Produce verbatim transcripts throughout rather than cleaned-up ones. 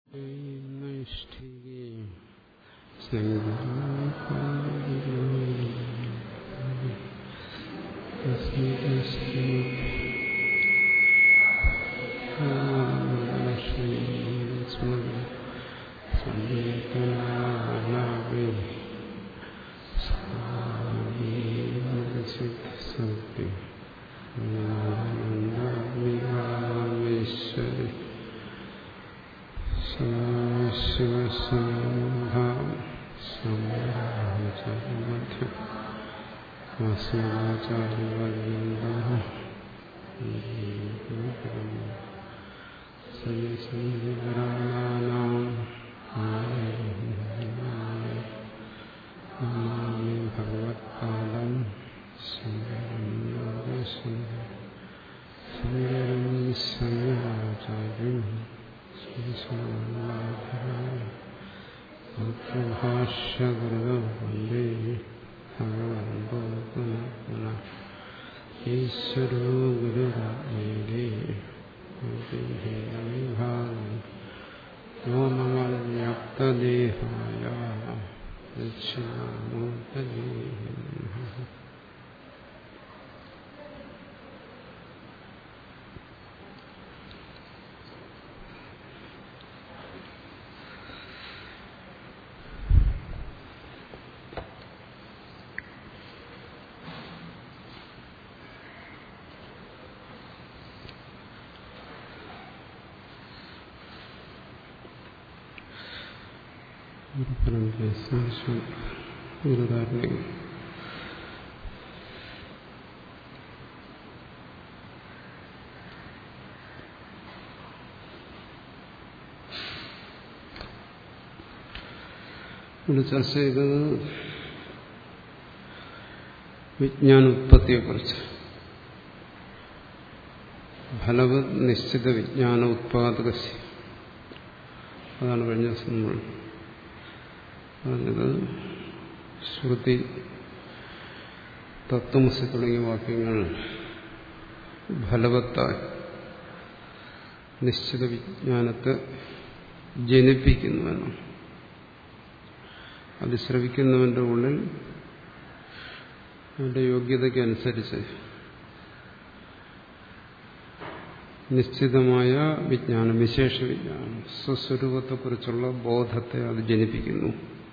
ഇവിടെ ചർച്ച ചെയ്തത് വിജ്ഞാനോത്പത്തിയെക്കുറിച്ച്. ഫലവത് നിശ്ചിത വിജ്ഞാന ഉത്പാദക, അതാണ് കഴിഞ്ഞ ദിവസം നമ്മൾ പറഞ്ഞത്. ശ്രുതി, തത്വമസി തുടങ്ങിയ വാക്യങ്ങൾ ഫലവത്തായി നിശ്ചിത വിജ്ഞാനത്തെ ജനിപ്പിക്കുന്നുവെന്നും അത് ശ്രവിക്കുന്നവന്റെ ഉള്ളിൽ അവന്റെ യോഗ്യതയ്ക്കനുസരിച്ച് നിശ്ചിതമായ വിജ്ഞാനം, വിശേഷ വിജ്ഞാനം, സ്വസ്വരൂപത്തെക്കുറിച്ചുള്ള ബോധത്തെ അത് ജനിപ്പിക്കുന്നു.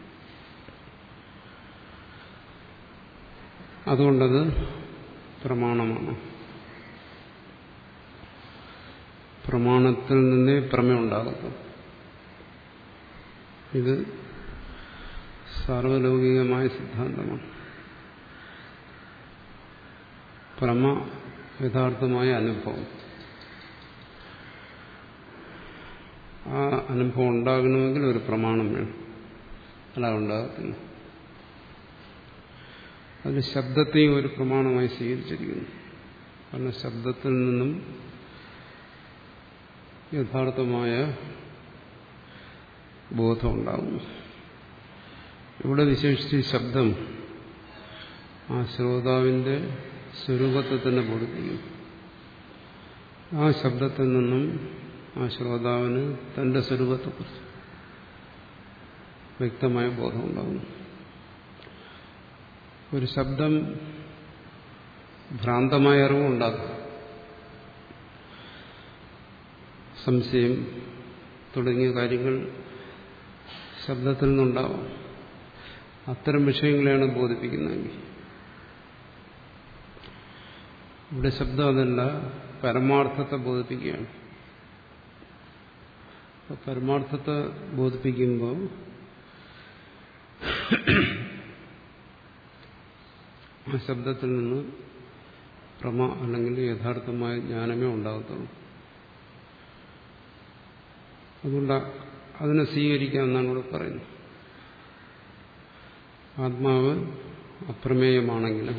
അതുകൊണ്ടത് പ്രമാണമാണ്. പ്രമാണത്തിൽ നിന്നേ പ്രമേയം ഉണ്ടാകുന്നു. ഇത് സാർവലൗകികമായ സിദ്ധാന്തമാണ്. പ്രമ യഥാർത്ഥമായ അനുഭവം. ആ അനുഭവം ഉണ്ടാകണമെങ്കിൽ ഒരു പ്രമാണം വേണം. അല്ല, ഉണ്ടാകത്തില്ല. അതിന് ശബ്ദത്തെയും ഒരു പ്രമാണമായി സ്വീകരിച്ചിരിക്കുന്നു. കാരണം ശബ്ദത്തിൽ നിന്നും യഥാർത്ഥമായ ബോധം ഉണ്ടാകുന്നു. ഇവിടെ വിശേഷിച്ച് ശബ്ദം ആ ശ്രോതാവിന്റെ സ്വരൂപത്തെ തന്നെ ബോധിപ്പിക്കും. ആ ശബ്ദത്തിൽ നിന്നും ആ ശ്രോതാവിന് തന്റെ സ്വരൂപത്തെക്കുറിച്ച് വ്യക്തമായ ബോധം ഉണ്ടാകുന്നു. ഒരു ശബ്ദം ഭ്രാന്തമായ അറിവുണ്ടാകും. സംശയം തുടങ്ങിയ കാര്യങ്ങൾ ശബ്ദത്തിൽ നിന്നുണ്ടാവാം. അത്തരം വിഷയങ്ങളെയാണ് ബോധിപ്പിക്കുന്നതെങ്കിൽ ഇവിടെ ശബ്ദം അതല്ല, പരമാർത്ഥത്തെ ബോധിപ്പിക്കുകയാണ്. പരമാർത്ഥത്തെ ബോധിപ്പിക്കുമ്പോൾ ആ ശബ്ദത്തിൽ നിന്ന് പ്രമ അല്ലെങ്കിൽ യഥാർത്ഥമായ ജ്ഞാനമേ ഉണ്ടാകത്തുള്ളൂ. അതുകൊണ്ട് അതിനെ സ്വീകരിക്കാമെന്നാണ് ഇവിടെ പറയുന്നത്. ആത്മാവ് അപ്രമേയമാണെങ്കിലും,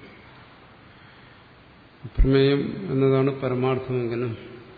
അപ്രമേയം എന്നതാണ് പരമാർത്ഥമെങ്കിലും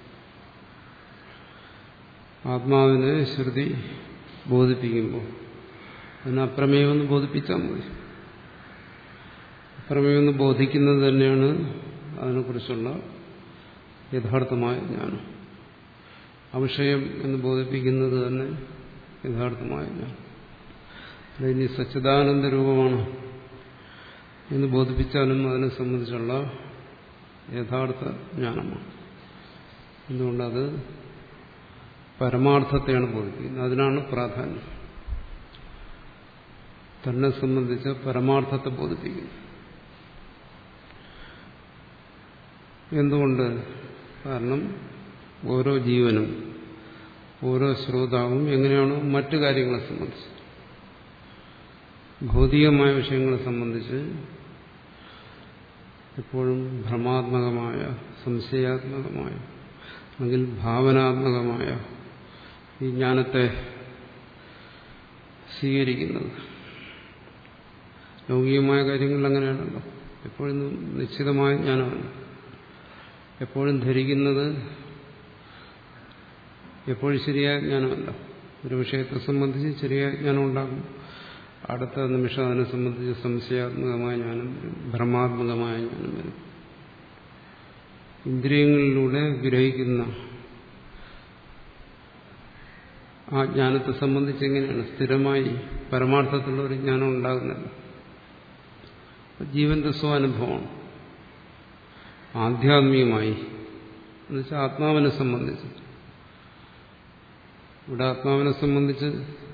ആത്മാവിനെ ശ്രുതി ബോധിപ്പിക്കുമ്പോൾ അതിന് അപ്രമേയമെന്ന് ബോധിപ്പിച്ചാൽ മതി. അപ്രമേയമെന്ന് ബോധിക്കുന്നത് തന്നെയാണ് അതിനെക്കുറിച്ചുള്ള യഥാർത്ഥമായ ജ്ഞാനം. അവിഷയം എന്ന് ബോധിപ്പിക്കുന്നത് തന്നെ യഥാർത്ഥമായ ജ്ഞാനം. ഇനി സച്ചിദാനന്ദ രൂപമാണ് എന്ന് ബോധിപ്പിച്ചാലും അതിനെ സംബന്ധിച്ചുള്ള യഥാർത്ഥ ജ്ഞാനമാണ്. എന്തുകൊണ്ടത് പരമാർത്ഥത്തെയാണ് ബോധിപ്പിക്കുന്നത്. അതിനാണ് പ്രാധാന്യം. തന്നെ സംബന്ധിച്ച് പരമാർത്ഥത്തെ ബോധിപ്പിക്കുന്നു. എന്തുകൊണ്ട്? കാരണം ഓരോ ജീവനും ഓരോ ശ്രോതാവും എങ്ങനെയാണോ മറ്റു കാര്യങ്ങളെ സംബന്ധിച്ച്, ഭൗതികമായ വിഷയങ്ങളെ സംബന്ധിച്ച് എപ്പോഴും ഭ്രമാത്മകമായ, സംശയാത്മകമായ അല്ലെങ്കിൽ ഭാവനാത്മകമായ ഈ ജ്ഞാനത്തെ സ്വീകരിക്കുന്നത്. ലൗകികമായ കാര്യങ്ങളിൽ അങ്ങനെയാണല്ലോ. എപ്പോഴും നിശ്ചിതമായ ജ്ഞാനമല്ല. എപ്പോഴും ധരിക്കുന്നത് എപ്പോഴും ശരിയായ ജ്ഞാനമല്ല. ഒരു വിഷയത്തെ സംബന്ധിച്ച് ശരിയായ ജ്ഞാനം ഉണ്ടാകും, അടുത്ത നിമിഷം അതിനെ സംബന്ധിച്ച് സംശയാത്മകമായ ജ്ഞാനം വരും, ഭ്രമാത്മകമായ ജ്ഞാനം വരും. ഇന്ദ്രിയങ്ങളിലൂടെ ഗ്രഹിക്കുന്ന ആ ജ്ഞാനത്തെ സംബന്ധിച്ച് എങ്ങനെയാണ് സ്ഥിരമായി പരമാർത്ഥത്തിലുള്ള ഒരു ജ്ഞാനം ഉണ്ടാകുന്നില്ല. ജീവന്റെ സ്വാനുഭവമാണ്. ആധ്യാത്മികമായി എന്നുവെച്ചാൽ ആത്മാവിനെ സംബന്ധിച്ച്, ഇവിടെ ആത്മാവിനെ സംബന്ധിച്ച്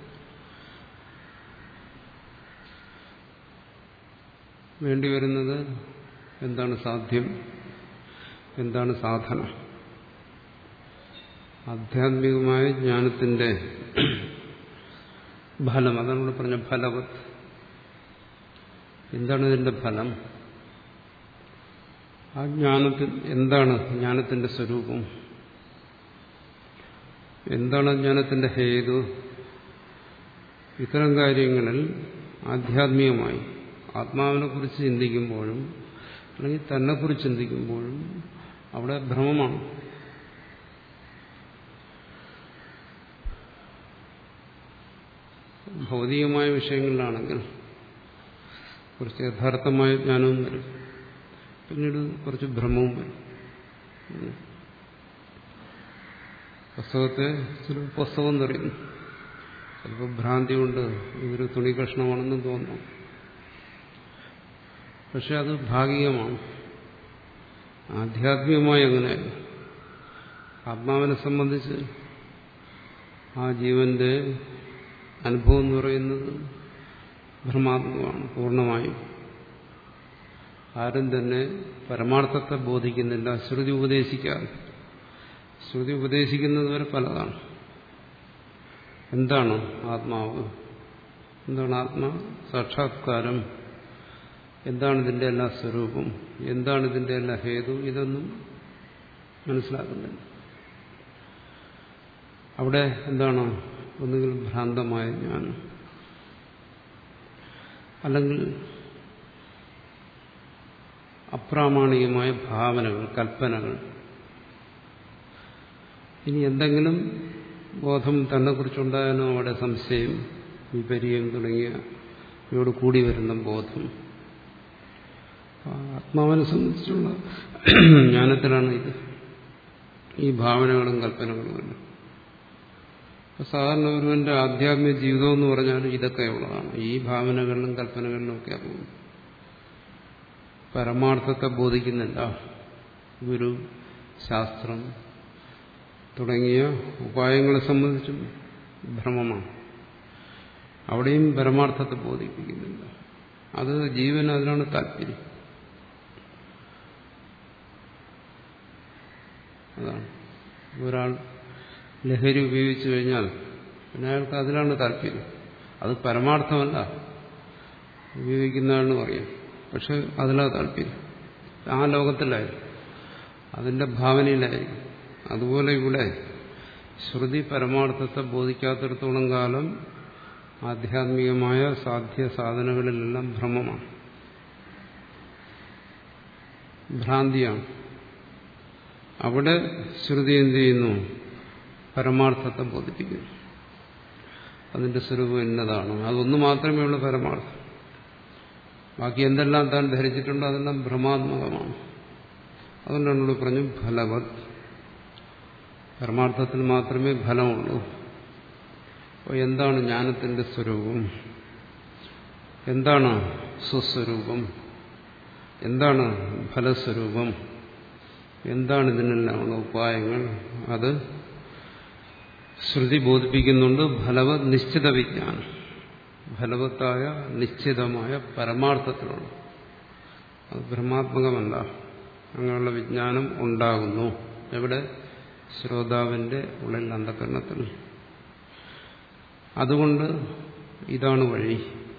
വേണ്ടിവരുന്നത് എന്താണ്? സാധ്യം, എന്താണ് സാധന. ആധ്യാത്മികമായ ജ്ഞാനത്തിന്റെ ഫലം, അതാണ് ഇവിടെ പറഞ്ഞ ഫലവത്. എന്താണ് ഇതിന്റെ ഫലം? ആ ജ്ഞാനത്തിൽ എന്താണ് ജ്ഞാനത്തിന്റെ സ്വരൂപം, എന്താണ് ജ്ഞാനത്തിന്റെ ഹേതു? ഇത്തരം കാര്യങ്ങളിൽ ആധ്യാത്മികമായി ആത്മാവിനെ കുറിച്ച് ചിന്തിക്കുമ്പോഴും അല്ലെങ്കിൽ തന്നെക്കുറിച്ച് ചിന്തിക്കുമ്പോഴും അവിടെ ഭ്രമമാണ്. ഭൗതികമായ വിഷയങ്ങളിലാണെങ്കിൽ കുറച്ച് യഥാർത്ഥമായ ജ്ഞാനവും വരും, പിന്നീട് കുറച്ച് ഭ്രമവും വരും. പുസ്തകത്തെ ചില പുസ്തകം എന്നറിയുന്നു, ചിലപ്പോൾ ഭ്രാന്തി കൊണ്ട് ഇതൊരു തുണി കഷ്ണമാണെന്ന് തോന്നുന്നു. പക്ഷെ അത് ഭാഗികമാണ്. ആധ്യാത്മികമായി അങ്ങനെയല്ല. ആത്മാവിനെ സംബന്ധിച്ച് ആ ജീവന്റെ അനുഭവം എന്ന് പറയുന്നത് ഭ്രമാത്മകമാണ് പൂർണ്ണമായും. ആരും തന്നെ പരമാർത്ഥത്തെ ബോധിക്കുന്നില്ല, ശ്രുതി ഉപദേശിക്കാതെ. ശ്രുതി ഉപദേശിക്കുന്നത് വരെ പലതാണ്. എന്താണ് ആത്മാവ്, എന്താണ് ആത്മാ സാക്ഷാത്കാരം, എന്താണ് ഇതിന്റെ എല്ലാ സ്വരൂപം, എന്താണ് ഇതിന്റെ എല്ലാ ഹേതു, ഇതൊന്നും മനസ്സിലാക്കുന്നില്ല. അവിടെ എന്താണ്? ഒന്നുകിൽ ഭ്രാന്തമായ ജ്ഞാനം, അല്ലെങ്കിൽ അപ്രാമാണികമായ ഭാവനകൾ, കൽപ്പനകൾ. ഇനി എന്തെങ്കിലും ബോധം തന്നെ കുറിച്ചുണ്ടായാലോ അവിടെ സംശയം, വിപര്യം തുടങ്ങിയ ഇവയോട് കൂടി വരുന്ന ബോധം. ആത്മാവിനെ സംബന്ധിച്ചുള്ള ജ്ഞാനത്തിലാണ് ഇത്, ഈ ഭാവനകളും കൽപ്പനകളും. സാധാരണ ഒരുവന്റെ ആധ്യാത്മിക ജീവിതം എന്ന് പറഞ്ഞാൽ ഇതൊക്കെയുള്ളതാണ്. ഈ ഭാവനകളിലും കൽപ്പനകളിലും ഒക്കെ ആകും. പരമാർത്ഥത്തെ ബോധിക്കുന്നില്ല. ഗുരു, ശാസ്ത്രം തുടങ്ങിയ ഉപായങ്ങളെ സംബന്ധിച്ചും ഭ്രമമാണ്. അവിടെയും പരമാർത്ഥത്തെ ബോധിപ്പിക്കുന്നില്ല. അത് ജീവൻ അതിനാണ് താല്പര്യം. അതാണ് ഒരാൾ ലഹരി ഉപയോഗിച്ചു കഴിഞ്ഞാൽ പിന്നെ അയാൾക്ക് അതിലാണ് താല്പര്യം. അത് പരമാർത്ഥമല്ല, ഉപയോഗിക്കുന്നതാണെന്ന് പറയാം. പക്ഷെ അതിലാണ് താല്പര്യം. ആ ലോകത്തിലായിരിക്കും, അതിന്റെ ഭാവനയിലായിരിക്കും. അതുപോലെ ഇവിടെ ശ്രുതി പരമാർത്ഥത്തെ ബോധിക്കാത്തിടത്തോളം കാലം ആധ്യാത്മികമായ സാധ്യ സാധനങ്ങളിലെല്ലാം ഭ്രമമാണ്, ഭ്രാന്തിയാണ്. അവിടെ ശ്രുതി എന്ത് ചെയ്യുന്നു? പരമാർത്ഥത്തെ ബോധിപ്പിക്കുന്നു. അതിന്റെ സ്വരൂപം എന്നതാണ്, അതൊന്നു മാത്രമേ ഉള്ളൂ പരമാർത്ഥം. ബാക്കി എന്തെല്ലാം താൻ ധരിച്ചിട്ടുണ്ടോ അതെല്ലാം ഭ്രമാത്മകമാണ്. അതുകൊണ്ടാണ് ഇവിടെ പറഞ്ഞു ഫലവത്. പരമാർത്ഥത്തിൽ മാത്രമേ ഫലമുള്ളൂ. അപ്പോൾ എന്താണ് ജ്ഞാനത്തിന്റെ സ്വരൂപം? എന്താണ് സ്വസ്വരൂപം? എന്താണ് ഫലസ്വരൂപം? എന്താണ് ഇതിനെല്ലാമുള്ള ഉപായങ്ങൾ? അത് ശ്രുതി ബോധിപ്പിക്കുന്നുണ്ട്. ഫലവത് നിശ്ചിത വിജ്ഞാനം, ഫലവത്തായ നിശ്ചിതമായ പരമാർത്ഥത്തിലുള്ള, അത് ബ്രഹ്മാത്മകമല്ല. അങ്ങനെയുള്ള വിജ്ഞാനം ഉണ്ടാകുന്നു. എവിടെ? ശ്രോതാവിന്റെ ഉള്ളിൽ, അന്ധകരണത്തിൽ. അതുകൊണ്ട് ഇതാണ് വഴി,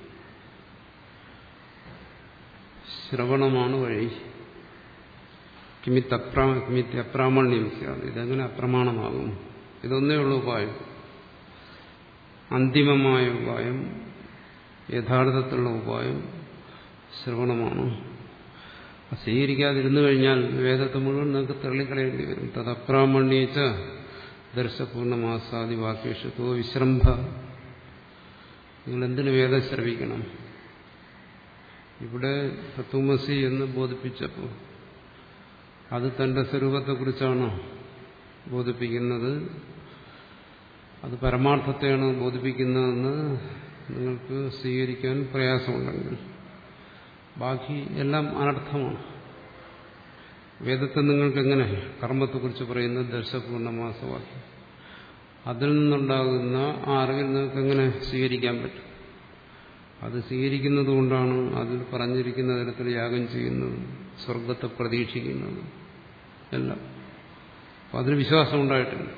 ശ്രവണമാണ് വഴി. കിമിത്തപ്രാ കിമിത്യപ്രാമണ്യം സ്യാത്, ഇതെങ്ങനെ അപ്രമാണമാകും? ഇതൊന്നേ ഉള്ളൂ ഉപായം, അന്തിമമായ ഉപായം, യഥാർത്ഥത്തിലുള്ള ഉപായം ശ്രവണമാണ്. സ്വീകരിക്കാതിരുന്നു കഴിഞ്ഞാൽ വേദത്തെ മുഴുവൻ നിങ്ങൾക്ക് തള്ളിക്കളയേണ്ടി വരും. തദപ്രാമണ്യേച്ച ദർശപൂർണമാസാദി വാക്യേഷു വിശ്രംഭ. നിങ്ങൾ എന്തിനു വേദം ശ്രവിക്കണം? ഇവിടെ തത്വമസി എന്ന് ബോധിപ്പിച്ചപ്പോൾ അത് തന്റെ സ്വരൂപത്തെക്കുറിച്ചാണോ ബോധിപ്പിക്കുന്നത്? അത് പരമാർത്ഥത്തെയാണ് ബോധിപ്പിക്കുന്നതെന്ന് നിങ്ങൾക്ക് സ്വീകരിക്കാൻ പ്രയാസമുണ്ടെങ്കിൽ ബാക്കി എല്ലാം അനർത്ഥമാണ്. വേദത്തെ നിങ്ങൾക്ക് എങ്ങനെ കർമ്മത്തെക്കുറിച്ച് പറയുന്നത് ദർശപൂർണമാസവാക്യം, അതിൽ നിന്നുണ്ടാകുന്ന ആ അറിവിൽ നിങ്ങൾക്ക് എങ്ങനെ സ്വീകരിക്കാൻ പറ്റും? അത് സ്വീകരിക്കുന്നത് കൊണ്ടാണ് അതിൽ പറഞ്ഞിരിക്കുന്ന തരത്തിൽ യാഗം ചെയ്യുന്നത്, സ്വർഗത്തെ പ്രതീക്ഷിക്കുന്നത് എല്ലാം. അപ്പം അതിന് വിശ്വാസം ഉണ്ടായിട്ടില്ല.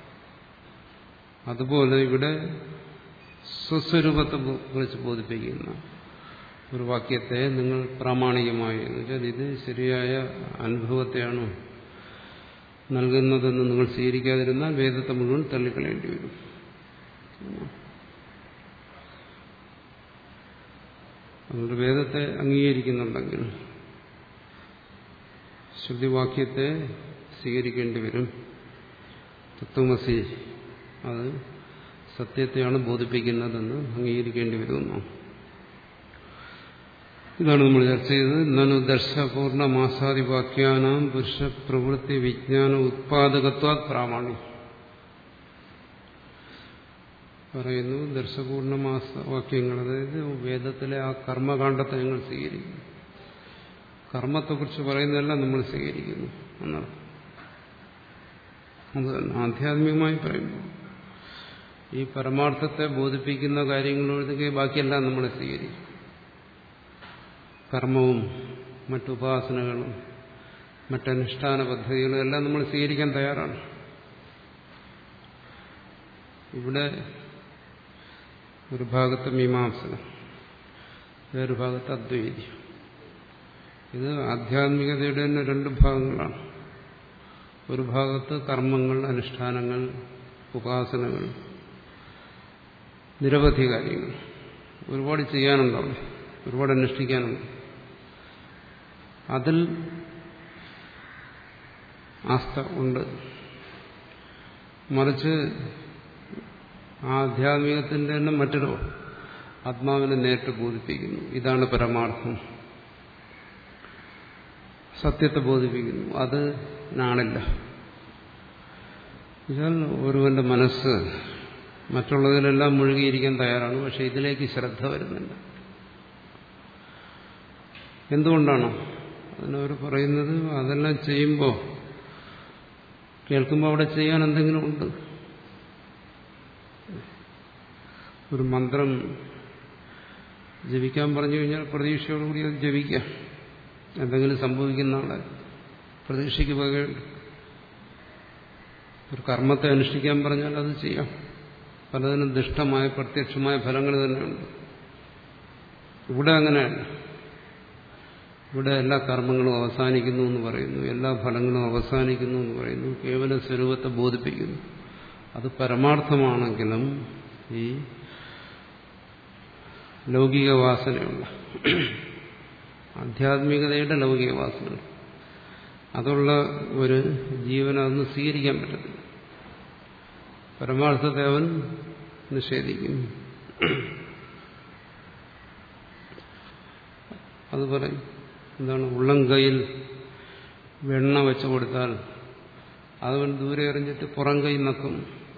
അതുപോലെ ഇവിടെ സ്വസ്വരൂപത്തെ കുറിച്ച് ബോധിപ്പിക്കുന്ന ഒരു വാക്യത്തെ നിങ്ങൾ പ്രാമാണികമായി, എന്ന് വെച്ചാൽ ഇത് ശരിയായ അനുഭവത്തെയാണ് നൽകുന്നതെന്ന് നിങ്ങൾ സ്വീകരിക്കാതിരുന്നാൽ വേദത്തെ മുഴുവൻ തള്ളിക്കളയേണ്ടി വരും. അതുകൊണ്ട് വേദത്തെ അംഗീകരിക്കുന്നുണ്ടെങ്കിൽ ശ്രുതിവാക്യത്തെ സ്വീകരിക്കേണ്ടി വരും. തത്വമസി അത് സത്യത്തെയാണ് ബോധിപ്പിക്കുന്നതെന്ന് അംഗീകരിക്കേണ്ടി വരുന്നു. ഇതാണ് നമ്മൾ ചർച്ച ചെയ്തത്. നനു ദർശപൂർണമാസാദിവാക്യാനാം പുരുഷ പ്രവൃത്തി വിജ്ഞാന ഉത്പാദകത്വാത് പ്രാമാണ്യം. പറയുന്നു ദർശപൂർണമാസ വാക്യങ്ങൾ, അതായത് വേദത്തിലെ ആ കർമ്മകാണ്ഡത്തെ ഞങ്ങൾ സ്വീകരിക്കുന്നു, കർമ്മത്തെക്കുറിച്ച് പറയുന്നതെല്ലാം നമ്മൾ സ്വീകരിക്കുന്നു എന്നാണ്. അത് ആധ്യാത്മികമായി പറയുമ്പോൾ ഈ പരമാർത്ഥത്തെ ബോധിപ്പിക്കുന്ന കാര്യങ്ങളൊഴികെ ബാക്കിയെല്ലാം നമ്മൾ സ്വീകരിക്കും. കർമ്മവും മറ്റുപാസനകളും മറ്റനുഷ്ഠാന പദ്ധതികളും എല്ലാം നമ്മൾ സ്വീകരിക്കാൻ തയ്യാറാണ്. ഇവിടെ ഒരു ഭാഗത്ത് മീമാംസനം, വേറൊരു ഭാഗത്ത് അദ്വൈതം. ഇത് ആധ്യാത്മികതയുടെ തന്നെ രണ്ട് ഭാഗങ്ങളാണ്. ഒരു ഭാഗത്ത് കർമ്മങ്ങൾ, അനുഷ്ഠാനങ്ങൾ, ഉപാസനകൾ, നിരവധി കാര്യങ്ങൾ, ഒരുപാട് ചെയ്യാനുണ്ടാവും, ഒരുപാട് അനുഷ്ഠിക്കാനുണ്ട്. അതിൽ ആസ്ഥ ഉണ്ട്. മറിച്ച് ആധ്യാത്മികത്തിന്റെ തന്നെ മറ്റൊരു ആത്മാവിനെ നേരിട്ട് ബോധിപ്പിക്കുന്നു. ഇതാണ് പരമാർത്ഥം, സത്യത്തെ ബോധിപ്പിക്കുന്നു. അത് നാണില്ല. എന്നാൽ ഒരുവന്റെ മനസ്സ് മറ്റുള്ളതിലെല്ലാം മുഴുകിയിരിക്കാൻ തയ്യാറാണ്, പക്ഷെ ഇതിലേക്ക് ശ്രദ്ധ വരുന്നില്ല. എന്തുകൊണ്ടാണ്? അതിനവർ പറയുന്നത് അതെല്ലാം ചെയ്യുമ്പോൾ കേൾക്കുമ്പോൾ അവിടെ ചെയ്യാൻ എന്തെങ്കിലും ഉണ്ട്. ഒരു മന്ത്രം ജപിക്കാൻ പറഞ്ഞു കഴിഞ്ഞാൽ പ്രതീക്ഷയോടുകൂടി അത് ജപിക്കാം, എന്തെങ്കിലും സംഭവിക്കുന്ന ആളെ പ്രതീക്ഷയ്ക്ക് വകയുണ്ട്. ഒരു കർമ്മത്തെ അനുഷ്ഠിക്കാൻ പറഞ്ഞാൽ അത് ചെയ്യാം, പലതിനും ദുഷ്ടമായ പ്രത്യക്ഷമായ ഫലങ്ങൾ തന്നെയുണ്ട്. ഇവിടെ അങ്ങനെയല്ല. ഇവിടെ എല്ലാ കർമ്മങ്ങളും അവസാനിക്കുന്നു എന്ന് പറയുന്നു, എല്ലാ ഫലങ്ങളും അവസാനിക്കുന്നു എന്ന് പറയുന്നു, കേവല സ്വരൂപത്തെ ബോധിപ്പിക്കുന്നു. അത് പരമാർത്ഥമാണെങ്കിലും ഈ ലൗകിക വാസനയുള്ള, ആധ്യാത്മികതയുടെ ലൗകിക വാസന അതുള്ള ഒരു ജീവനെ അതൊന്നും സ്വീകരിക്കാൻ പറ്റത്തില്ല. പരമാർത്ഥത്തെ അവൻ നിഷേധിക്കുന്നു. അത് പറയും, എന്താണ്, ഉള്ളംകൈയിൽ വെണ്ണ വെച്ചു കൊടുത്താൽ അതവൻ ദൂരെ എറിഞ്ഞിട്ട് പുറം കൈ നക്കും.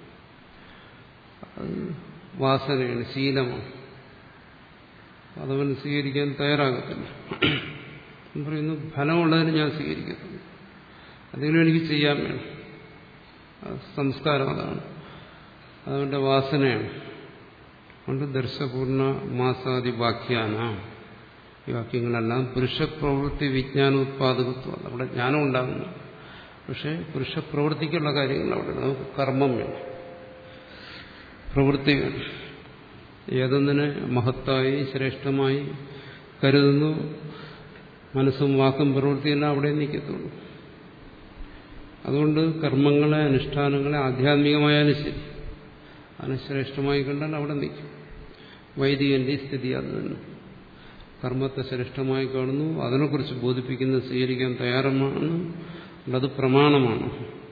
അത് വാസനയാണ്, ശീലമാണ്. അതവൻ സ്വീകരിക്കാൻ തയ്യാറാകത്തില്ല. പറയുന്നു ഫലമുള്ളതിന് ഞാൻ സ്വീകരിക്കത്തില്ല, അതിനും എനിക്ക് ചെയ്യാൻ വേണം. സംസ്കാരം അതാണ്, അതവന്റെ വാസനയാണ്. അതുകൊണ്ട് ദർശപൂർണ്ണ മാസാദി വാക്യാന, ഈ വാക്യങ്ങളെല്ലാം പുരുഷപ്രവൃത്തി വിജ്ഞാനോത്പാദകത്വം. അവിടെ ജ്ഞാനം ഉണ്ടാകുന്നു, പക്ഷെ പുരുഷപ്രവൃത്തിക്കുള്ള കാര്യങ്ങൾ അവിടെ നമുക്ക് കർമ്മം വേണം, പ്രവൃത്തി വേണം. ഏതൊന്നിനെ മഹത്തായി ശ്രേഷ്ഠമായി കരുതുന്നു, മനസ്സും വാക്കും പ്രവൃത്തിയെല്ലാം അവിടെ നിൽക്കത്തുള്ളൂ. അതുകൊണ്ട് കർമ്മങ്ങളെ, അനുഷ്ഠാനങ്ങളെ ആധ്യാത്മികമായാലും ശരി, അതിനെ ശ്രേഷ്ഠമായി കണ്ടാൽ അവിടെ നിൽക്കും. വൈദികന്റെ സ്ഥിതി അത് തന്നെ. കർമ്മത്തെ ശ്രേഷ്ഠമായി കാണുന്നു, അതിനെക്കുറിച്ച് ബോധിപ്പിക്കുന്നത് സ്വീകരിക്കാൻ തയ്യാറമാണ്, അത് പ്രമാണമാണ്.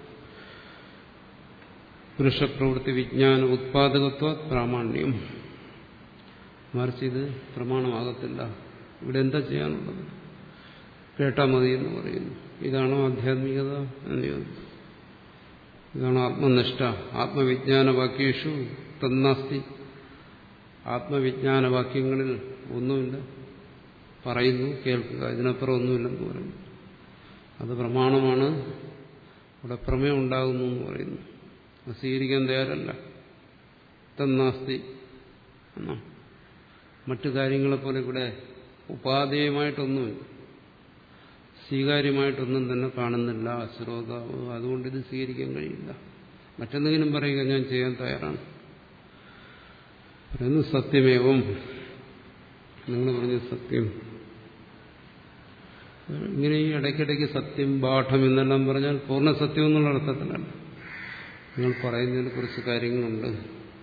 പുരുഷപ്രവൃത്തി വിജ്ഞാന ഉത്പാദകത്വ പ്രാമാണ്യം. മറിച്ച് ഇത് പ്രമാണമാകത്തില്ല. ഇവിടെ എന്താ ചെയ്യാനുള്ളത്? കേട്ടാ മതി എന്ന് പറയുന്നു. ഇതാണോ ആധ്യാത്മികത എന്ന് ചോദിച്ചു. ഇതാണോ ആത്മനിഷ്ഠ? ആത്മവിജ്ഞാന വാക്യേഷു തന്നാസ്തി. ആത്മവിജ്ഞാന വാക്യങ്ങളിൽ ഒന്നുമില്ല, പറയുന്നു, കേൾക്കുക, ഇതിനപ്പുറം ഒന്നുമില്ലെന്ന് പറയുന്നു. അത് പ്രമാണമാണ്, ഇവിടെ പ്രമേയം ഉണ്ടാകുന്നു എന്ന് പറയുന്നു. അത് സ്വീകരിക്കാൻ തയ്യാറല്ല. തന്നാസ്തി എന്നാ. മറ്റു കാര്യങ്ങളെപ്പോലെ ഇവിടെ ഉപാധേയമായിട്ടൊന്നുമില്ല, സ്വീകാര്യമായിട്ടൊന്നും തന്നെ കാണുന്നില്ല ശ്രോതാവ്. അതുകൊണ്ട് ഇത് സ്വീകരിക്കാൻ കഴിയില്ല. മറ്റെന്തെങ്കിലും പറയുക, ഞാൻ ചെയ്യാൻ തയ്യാറാണ്. പറയുന്നു സത്യമേവം. നിങ്ങൾ പറഞ്ഞ സത്യം. ഇങ്ങനെ ഈ ഇടയ്ക്കിടയ്ക്ക് സത്യം, പാഠം എന്നെല്ലാം പറഞ്ഞാൽ പൂർണ്ണ സത്യം എന്നുള്ള അർത്ഥത്തിലല്ല. നിങ്ങൾ പറയുന്നതിന് കുറച്ച് കാര്യങ്ങളുണ്ട്.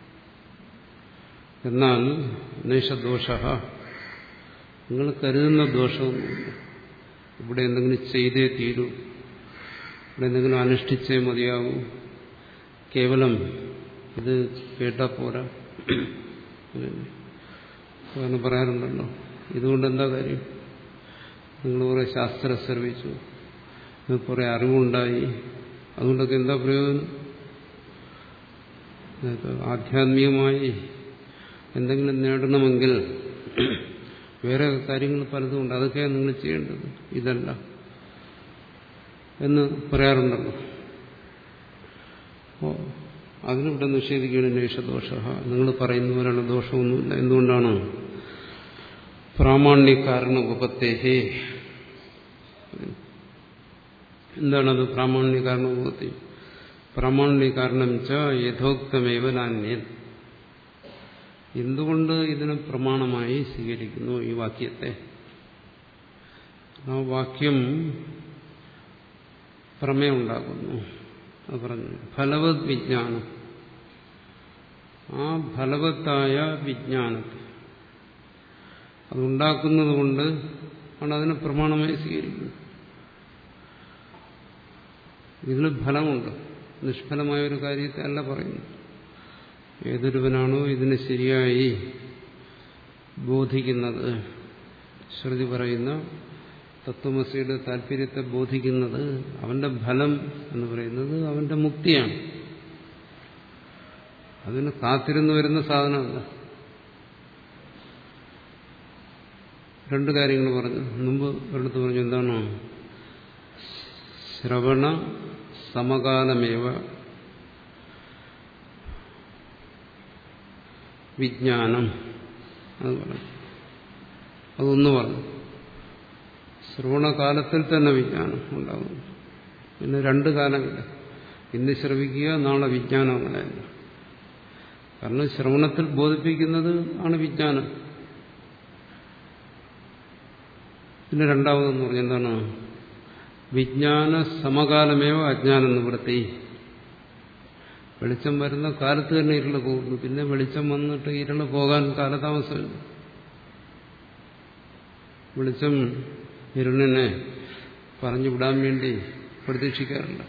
എന്നാൽ നൈഷദോഷ, നിങ്ങൾ കരുതുന്ന ദോഷമൊന്നുമില്ല. ഇവിടെ എന്തെങ്കിലും ചെയ്തേ തീരൂ, ഇവിടെ എന്തെങ്കിലും അനുഷ്ഠിച്ചേ മതിയാകൂ, കേവലം ഇത് കേട്ടാ പോരാ എന്ന് പറയാറുണ്ടല്ലോ. ഇതുകൊണ്ട് എന്താ കാര്യം? നിങ്ങൾ കുറെ ശാസ്ത്രം ശ്രവിച്ചു, നിങ്ങൾക്ക് കുറെ അറിവുണ്ടായി, അതുകൊണ്ടൊക്കെ എന്താ പ്രയോജനം? ആധ്യാത്മികമായി എന്തെങ്കിലും നേടണമെങ്കിൽ വേറെ കാര്യങ്ങൾ പലതുമുണ്ട്, അതൊക്കെയാണ് നിങ്ങൾ ചെയ്യേണ്ടത്, ഇതല്ല എന്ന് പറയാറുണ്ടല്ലോ. അപ്പോൾ അതിനിവിടെ നിഷേധിക്കുകയാണ് നൈഷദോഷ. നിങ്ങൾ പറയുന്ന പോലെയുള്ള ദോഷമൊന്നുമില്ല. എന്തുകൊണ്ടാണ്? പ്രാമാണ്യകാരണ ഉപപത്തേഹേ. എന്താണത് പ്രാമാണ്യകാരണ ഉപപത്തി? പ്രാമാണ്യകാരണം ച യഥോക്തമേവ നാന്യൻ. എന്തുകൊണ്ട് ഇതിനെ പ്രമാണമായി സ്വീകരിക്കുന്നു ഈ വാക്യത്തെ? ആ വാക്യം പ്രമേയം ഉണ്ടാക്കുന്നു. അത് പറഞ്ഞു ഫലവത് വിജ്ഞാനം. ആ ഫലവത്തായ വിജ്ഞാനത്തെ അതുണ്ടാക്കുന്നത് കൊണ്ട് ആണ് അതിനെ പ്രമാണമായി സ്വീകരിക്കുന്നത്. ഇതിന് ഫലമുണ്ട്, നിഷ്ഫലമായ ഒരു കാര്യത്തെ അല്ല പറയുന്നു. ഏതൊരുവനാണോ ഇതിനെ ശരിയായി ബോധിക്കുന്നത്, ശ്രുതി പറയുന്ന തത്വമസിയുടെ താല്പര്യത്തെ ബോധിക്കുന്നത്, അവന്റെ ഫലം എന്ന് പറയുന്നത് അവന്റെ മുക്തിയാണ്. അതിന് കാത്തിരുന്ന് വരുന്ന സാധനമല്ല. രണ്ടു കാര്യങ്ങൾ പറഞ്ഞു. മുമ്പ് ഒരിടത്ത് പറഞ്ഞു, എന്താണോ ശ്രവണ സമകാലമേവ വിജ്ഞാനം. അത് പറഞ്ഞു. അതൊന്ന് പറഞ്ഞു. ശ്രവണകാലത്തിൽ തന്നെ വിജ്ഞാനം ഉണ്ടാകുന്നു. പിന്നെ രണ്ട് കാലമില്ല. ഇന്ന് ശ്രവിക്കുക, നാളെ വിജ്ഞാനം. അങ്ങനെയല്ല. കാരണം ശ്രവണത്തിൽ ബോധിപ്പിക്കുന്നത് ആണ് വിജ്ഞാനം. പിന്നെ രണ്ടാമതെന്ന് പറഞ്ഞാൽ എന്താണ്? വിജ്ഞാന സമകാലമേവ അജ്ഞാനം നിവൃത്തി. വെളിച്ചം വരുന്ന കാലത്ത് തന്നെ ഇരുള് പോകുന്നു. പിന്നെ വെളിച്ചം വന്നിട്ട് ഇരുള് പോകാൻ കാലതാമസമില്ല. വെളിച്ചം ഇരുളിനെ പറഞ്ഞു വിടാൻ വേണ്ടി പ്രതീക്ഷിക്കാറില്ല.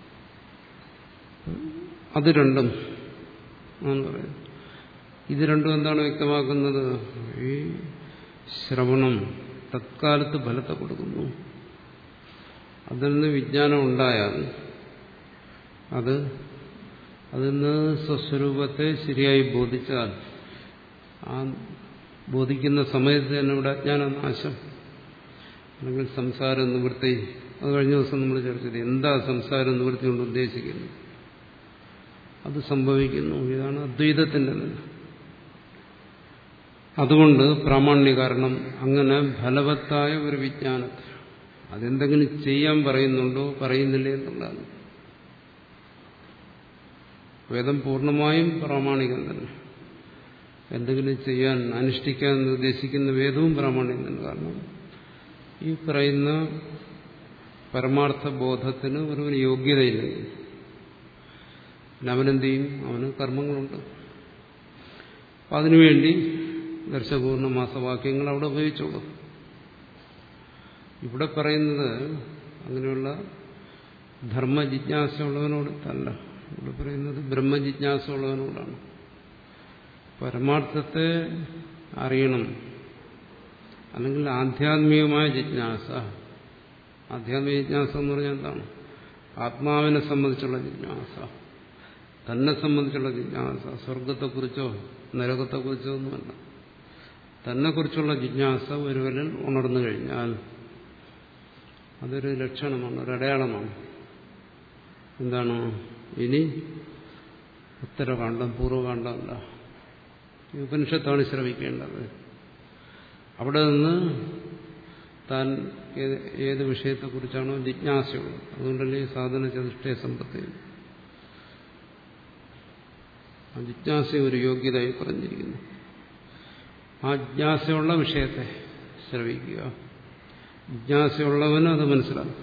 അത് രണ്ടും എന്ന് പറയുന്നത്. ഇത് രണ്ടും എന്താണ് വ്യക്തമാക്കുന്നത്? ഈ ശ്രവണം തത്കാലത്ത് ഫലത്തെ കൊടുക്കുന്നു. അതിൽ നിന്ന് വിജ്ഞാനം ഉണ്ടായാൽ അത് അതിൽ നിന്ന് സ്വസ്വരൂപത്തെ ശരിയായി ബോധിച്ചാൽ ആ ബോധിക്കുന്ന സമയത്ത് തന്നെ ഇവിടെ അജ്ഞാനനാശം അല്ലെങ്കിൽ സംസാര നിവൃത്തി. അത് കഴിഞ്ഞ ദിവസം നമ്മൾ ചർച്ച ചെയ്തു. എന്താ സംസാര നിവൃത്തി കൊണ്ട് ഉദ്ദേശിക്കുന്നത്? അത് സംഭവിക്കുന്നു. ഇതാണ് അദ്വൈതത്തിന്റെ നില. അതുകൊണ്ട് പ്രാമാണ്യ കാരണം അങ്ങനെ ഫലവത്തായ ഒരു വിജ്ഞാനത്തെ അതെന്തെങ്കിലും ചെയ്യാൻ പറയുന്നുണ്ടോ പറയുന്നില്ലേ എന്നുള്ളതാണ്. വേദം പൂർണ്ണമായും പ്രാമാണികം തന്നെ. എന്തെങ്കിലും ചെയ്യാൻ അനുഷ്ഠിക്കാൻ നിർദ്ദേശിക്കുന്ന വേദവും പ്രാമാണികം തന്നെ. കാരണം ഈ പറയുന്ന പരമാർത്ഥ ബോധത്തിന് ഒരു യോഗ്യതയില്ലെങ്കിൽ പിന്നെ അവനെന്ത് ചെയ്യും? അവന് കർമ്മങ്ങളുണ്ട്. അപ്പം അതിനുവേണ്ടി ദർശപൂർണ്ണ മാസവാക്യങ്ങൾ അവിടെ ഉപയോഗിച്ചോളൂ. ഇവിടെ പറയുന്നത് അങ്ങനെയുള്ള ധർമ്മജിജ്ഞാസ ഉള്ളവനോടല്ല. ഇവിടെ പറയുന്നത് ബ്രഹ്മജിജ്ഞാസ ഉള്ളവനോടാണ്. പരമാർത്ഥത്തെ അറിയണം, അല്ലെങ്കിൽ ആധ്യാത്മികമായ ജിജ്ഞാസ. ആധ്യാത്മിക ജിജ്ഞാസ എന്ന് പറഞ്ഞാൽ എന്താണ്? ആത്മാവിനെ സംബന്ധിച്ചുള്ള ജിജ്ഞാസ, തന്നെ സംബന്ധിച്ചുള്ള ജിജ്ഞാസ. സ്വർഗത്തെക്കുറിച്ചോ നരകത്തെക്കുറിച്ചോ ഒന്നുമല്ല. തന്നെക്കുറിച്ചുള്ള ജിജ്ഞാസ ഒരുവരിൽ ഉണർന്നു കഴിഞ്ഞാൽ അതൊരു ലക്ഷണമാണ്, ഒരു അടയാളമാണ്. എന്താണ്? ഇനി ഉത്തരകാണ്ഡം പൂർവ്വകാണ്ഡമല്ല, ഈ ഉപനിഷത്താണ് ശ്രവിക്കേണ്ടത്. അവിടെ നിന്ന് താൻ ഏത് വിഷയത്തെക്കുറിച്ചാണോ ജിജ്ഞാസയുള്ളത്, അതുകൊണ്ടല്ലേ സാധന ചതുഷ്ടയ സമ്പത്തി, ആ ജിജ്ഞാസ ഒരു യോഗ്യതയായി പറഞ്ഞിരിക്കുന്നു. ആ ജിജ്ഞാസയുള്ള വിഷയത്തെ ശ്രവിക്കുക. ജിജ്ഞാസയുള്ളവന് അത് മനസ്സിലാക്കും.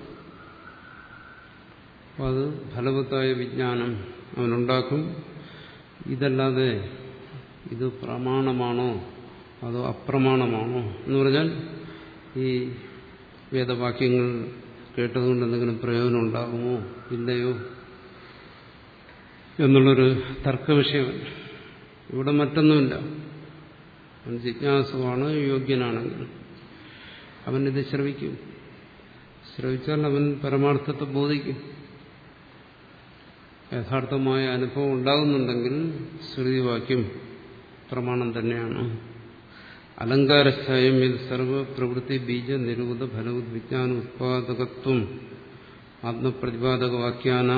അപ്പം അത് ഫലവത്തായ വിജ്ഞാനം അവനുണ്ടാക്കും. ഇതല്ലാതെ ഇത് പ്രമാണമാണോ അതോ അപ്രമാണമാണോ എന്ന് പറഞ്ഞാൽ ഈ വേദവാക്യങ്ങൾ കേട്ടതുകൊണ്ട് എന്തെങ്കിലും പ്രയോജനം ഉണ്ടാകുമോ ഇല്ലയോ എന്നുള്ളൊരു തർക്കവിഷയമല്ല. ഇവിടെ മറ്റൊന്നുമില്ല. അവൻ ജിജ്ഞാസുവാണ്, യോഗ്യനാണെങ്കിൽ അവനിത് ശ്രവിക്കും. ശ്രവിച്ചാൽ അവൻ പരമാർത്ഥത്തെ ബോധിക്കും. യഥാർത്ഥമായ അനുഭവം ഉണ്ടാകുന്നുണ്ടെങ്കിൽ ശ്രുതിവാക്യം പ്രമാണം തന്നെയാണ്. അലങ്കാരസ്ഥായം ഇത് സർവപ്രവൃത്തി ബീജ നിരൂപത ഫലവത് വിജ്ഞാന ഉത്പാദകത്വം ആത്മപ്രതിപാദക വാക്യാന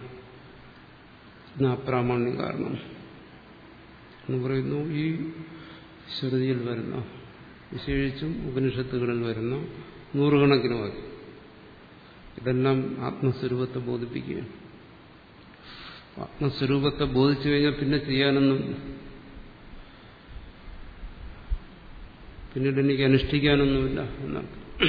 അപ്രാമാണ്യ കാരണം എന്ന് പറയുന്നു. ഈ ശ്രുതിയിൽ വരുന്ന, വിശേഷിച്ചും ഉപനിഷത്തുകളിൽ വരുന്ന നൂറുകണക്കിന് വാക്യം ഇതെല്ലാം ആത്മസ്വരൂപത്തെ ബോധിപ്പിക്കുകയാണ്. ആത്മസ്വരൂപത്തെ ബോധിച്ചു കഴിഞ്ഞാൽ പിന്നെ ചെയ്യാനൊന്നും, പിന്നീട് എനിക്ക് അനുഷ്ഠിക്കാനൊന്നുമില്ല എന്നാണ്.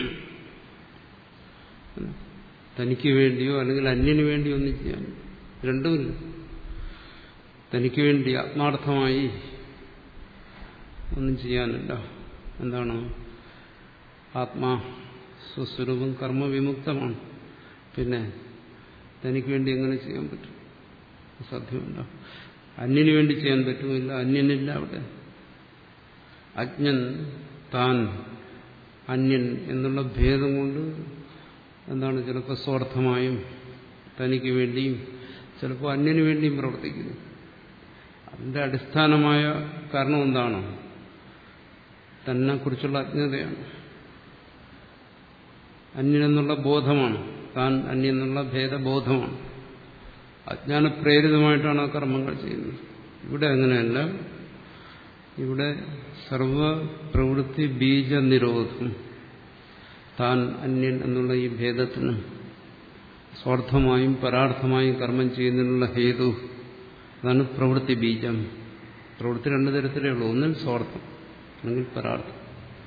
തനിക്ക് വേണ്ടിയോ അല്ലെങ്കിൽ അന്യന് വേണ്ടിയോ ഒന്നും ചെയ്യാൻ രണ്ടുമില്ല. തനിക്ക് വേണ്ടി ആത്മാർത്ഥമായി ഒന്നും ചെയ്യാനില്ല. എന്താണ്? ആത്മാ സ്വസ്വരൂപം കർമ്മവിമുക്തമാണ്. പിന്നെ തനിക്ക് വേണ്ടി എങ്ങനെ ചെയ്യാൻ പറ്റും? സാധ്യമല്ല. അന്യന് വേണ്ടി ചെയ്യാൻ പറ്റുമില്ല. അന്യനില്ല അവിടെ. അജ്ഞൻ താൻ അന്യൻ എന്നുള്ള ഭേദം കൊണ്ട് എന്താണ് ചിലപ്പോൾ സ്വാർത്ഥമായും തനിക്ക് വേണ്ടിയും ചിലപ്പോൾ അന്യന് വേണ്ടിയും പ്രവർത്തിക്കുന്നു. അതിന്റെ അടിസ്ഥാനമായ കാരണം എന്താണ്? തന്നെക്കുറിച്ചുള്ള അജ്ഞതയാണ്. അന്യനെന്നുള്ള ബോധമാണ്. താൻ അന്യെന്നുള്ള ഭേദബോധമാണ്. അജ്ഞാനപ്രേരിതമായിട്ടാണ് ആ കർമ്മങ്ങൾ ചെയ്യുന്നത്. ഇവിടെ അങ്ങനെയല്ല. ഇവിടെ സർവപ്രവൃത്തി ബീജ നിരോധം. താൻ അന്യൻ എന്നുള്ള ഈ ഭേദത്തിന് സ്വാർത്ഥമായും പരാർത്ഥമായും കർമ്മം ചെയ്യുന്നതിനുള്ള ഹേതു, അതാണ് പ്രവൃത്തി ബീജം. പ്രവൃത്തി രണ്ടു തരത്തിലേ ഉള്ളൂ. ഒന്നിൽ സ്വാർത്ഥം, അല്ലെങ്കിൽ പരാർത്ഥം.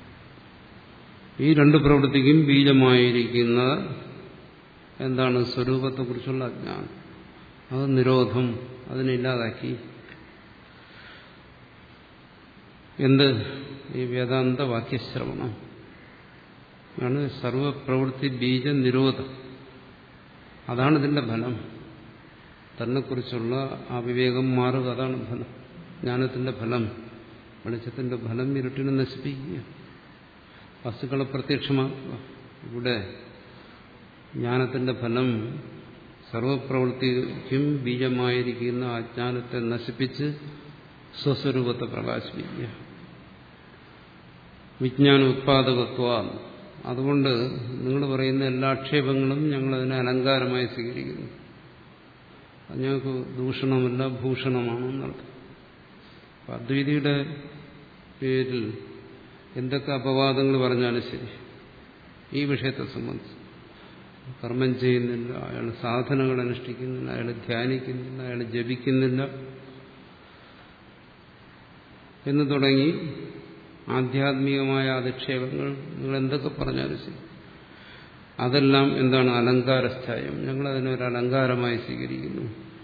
ഈ രണ്ട് പ്രവൃത്തിക്കും ബീജമായിരിക്കുന്ന എന്താണ്? സ്വരൂപത്തെക്കുറിച്ചുള്ള അജ്ഞാനം. അത് നിരോധം, അതിനില്ലാതാക്കി. എന്ത്? ഈ വേദാന്ത വാക്യശ്രവണം ആണ് സർവപ്രവൃത്തി ബീജ നിരോധം. അതാണ് ഇതിന്റെ ഫലം. തന്നെക്കുറിച്ചുള്ള ആ വിവേകം മാറുക, അതാണ് ഫലം. ജ്ഞാനത്തിന്റെ ഫലം, വെളിച്ചത്തിന്റെ ഫലം ഇരുട്ടിനെ നശിപ്പിക്കുക, വസ്തുക്കളെ പ്രത്യക്ഷമാക്കുക. ഇവിടെ ജ്ഞാനത്തിന്റെ ഫലം സർവപ്രവൃത്തിക്കും ബീജമായിരിക്കുന്ന അജ്ഞാനത്തെ നശിപ്പിച്ച് സ്വസ്വരൂപത്തെ പ്രകാശിപ്പിക്കുക. വിജ്ഞാന ഉത്പാദകത്വ. അതുകൊണ്ട് നിങ്ങൾ പറയുന്ന എല്ലാ ആക്ഷേപങ്ങളും ഞങ്ങളതിനെ അലങ്കാരമായി സ്വീകരിക്കുന്നു. അത് ഞങ്ങൾക്ക് ദൂഷണമല്ല, ഭൂഷണമാണെന്നർത്ഥം. അദ്വൈതിയുടെ പേരിൽ എന്തൊക്കെ അപവാദങ്ങൾ പറഞ്ഞാലും ശരി, ഈ വിഷയത്തെ സംബന്ധിച്ച് കർമ്മം ചെയ്യുന്നില്ല, അയാൾ സാധനകൾ അനുഷ്ഠിക്കുന്നില്ല, അയാൾ ധ്യാനിക്കുന്നില്ല, അയാൾ ജപിക്കുന്നില്ല എന്ന് തുടങ്ങി ആധ്യാത്മികമായ അധിക്ഷേപങ്ങൾ നിങ്ങൾ എന്തൊക്കെ പറഞ്ഞാലും ശരി, അതെല്ലാം എന്താണ്? അലങ്കാരസ്ഥായം. ഞങ്ങളതിനെ ഒരു അലങ്കാരമായി സ്വീകരിക്കുന്നു.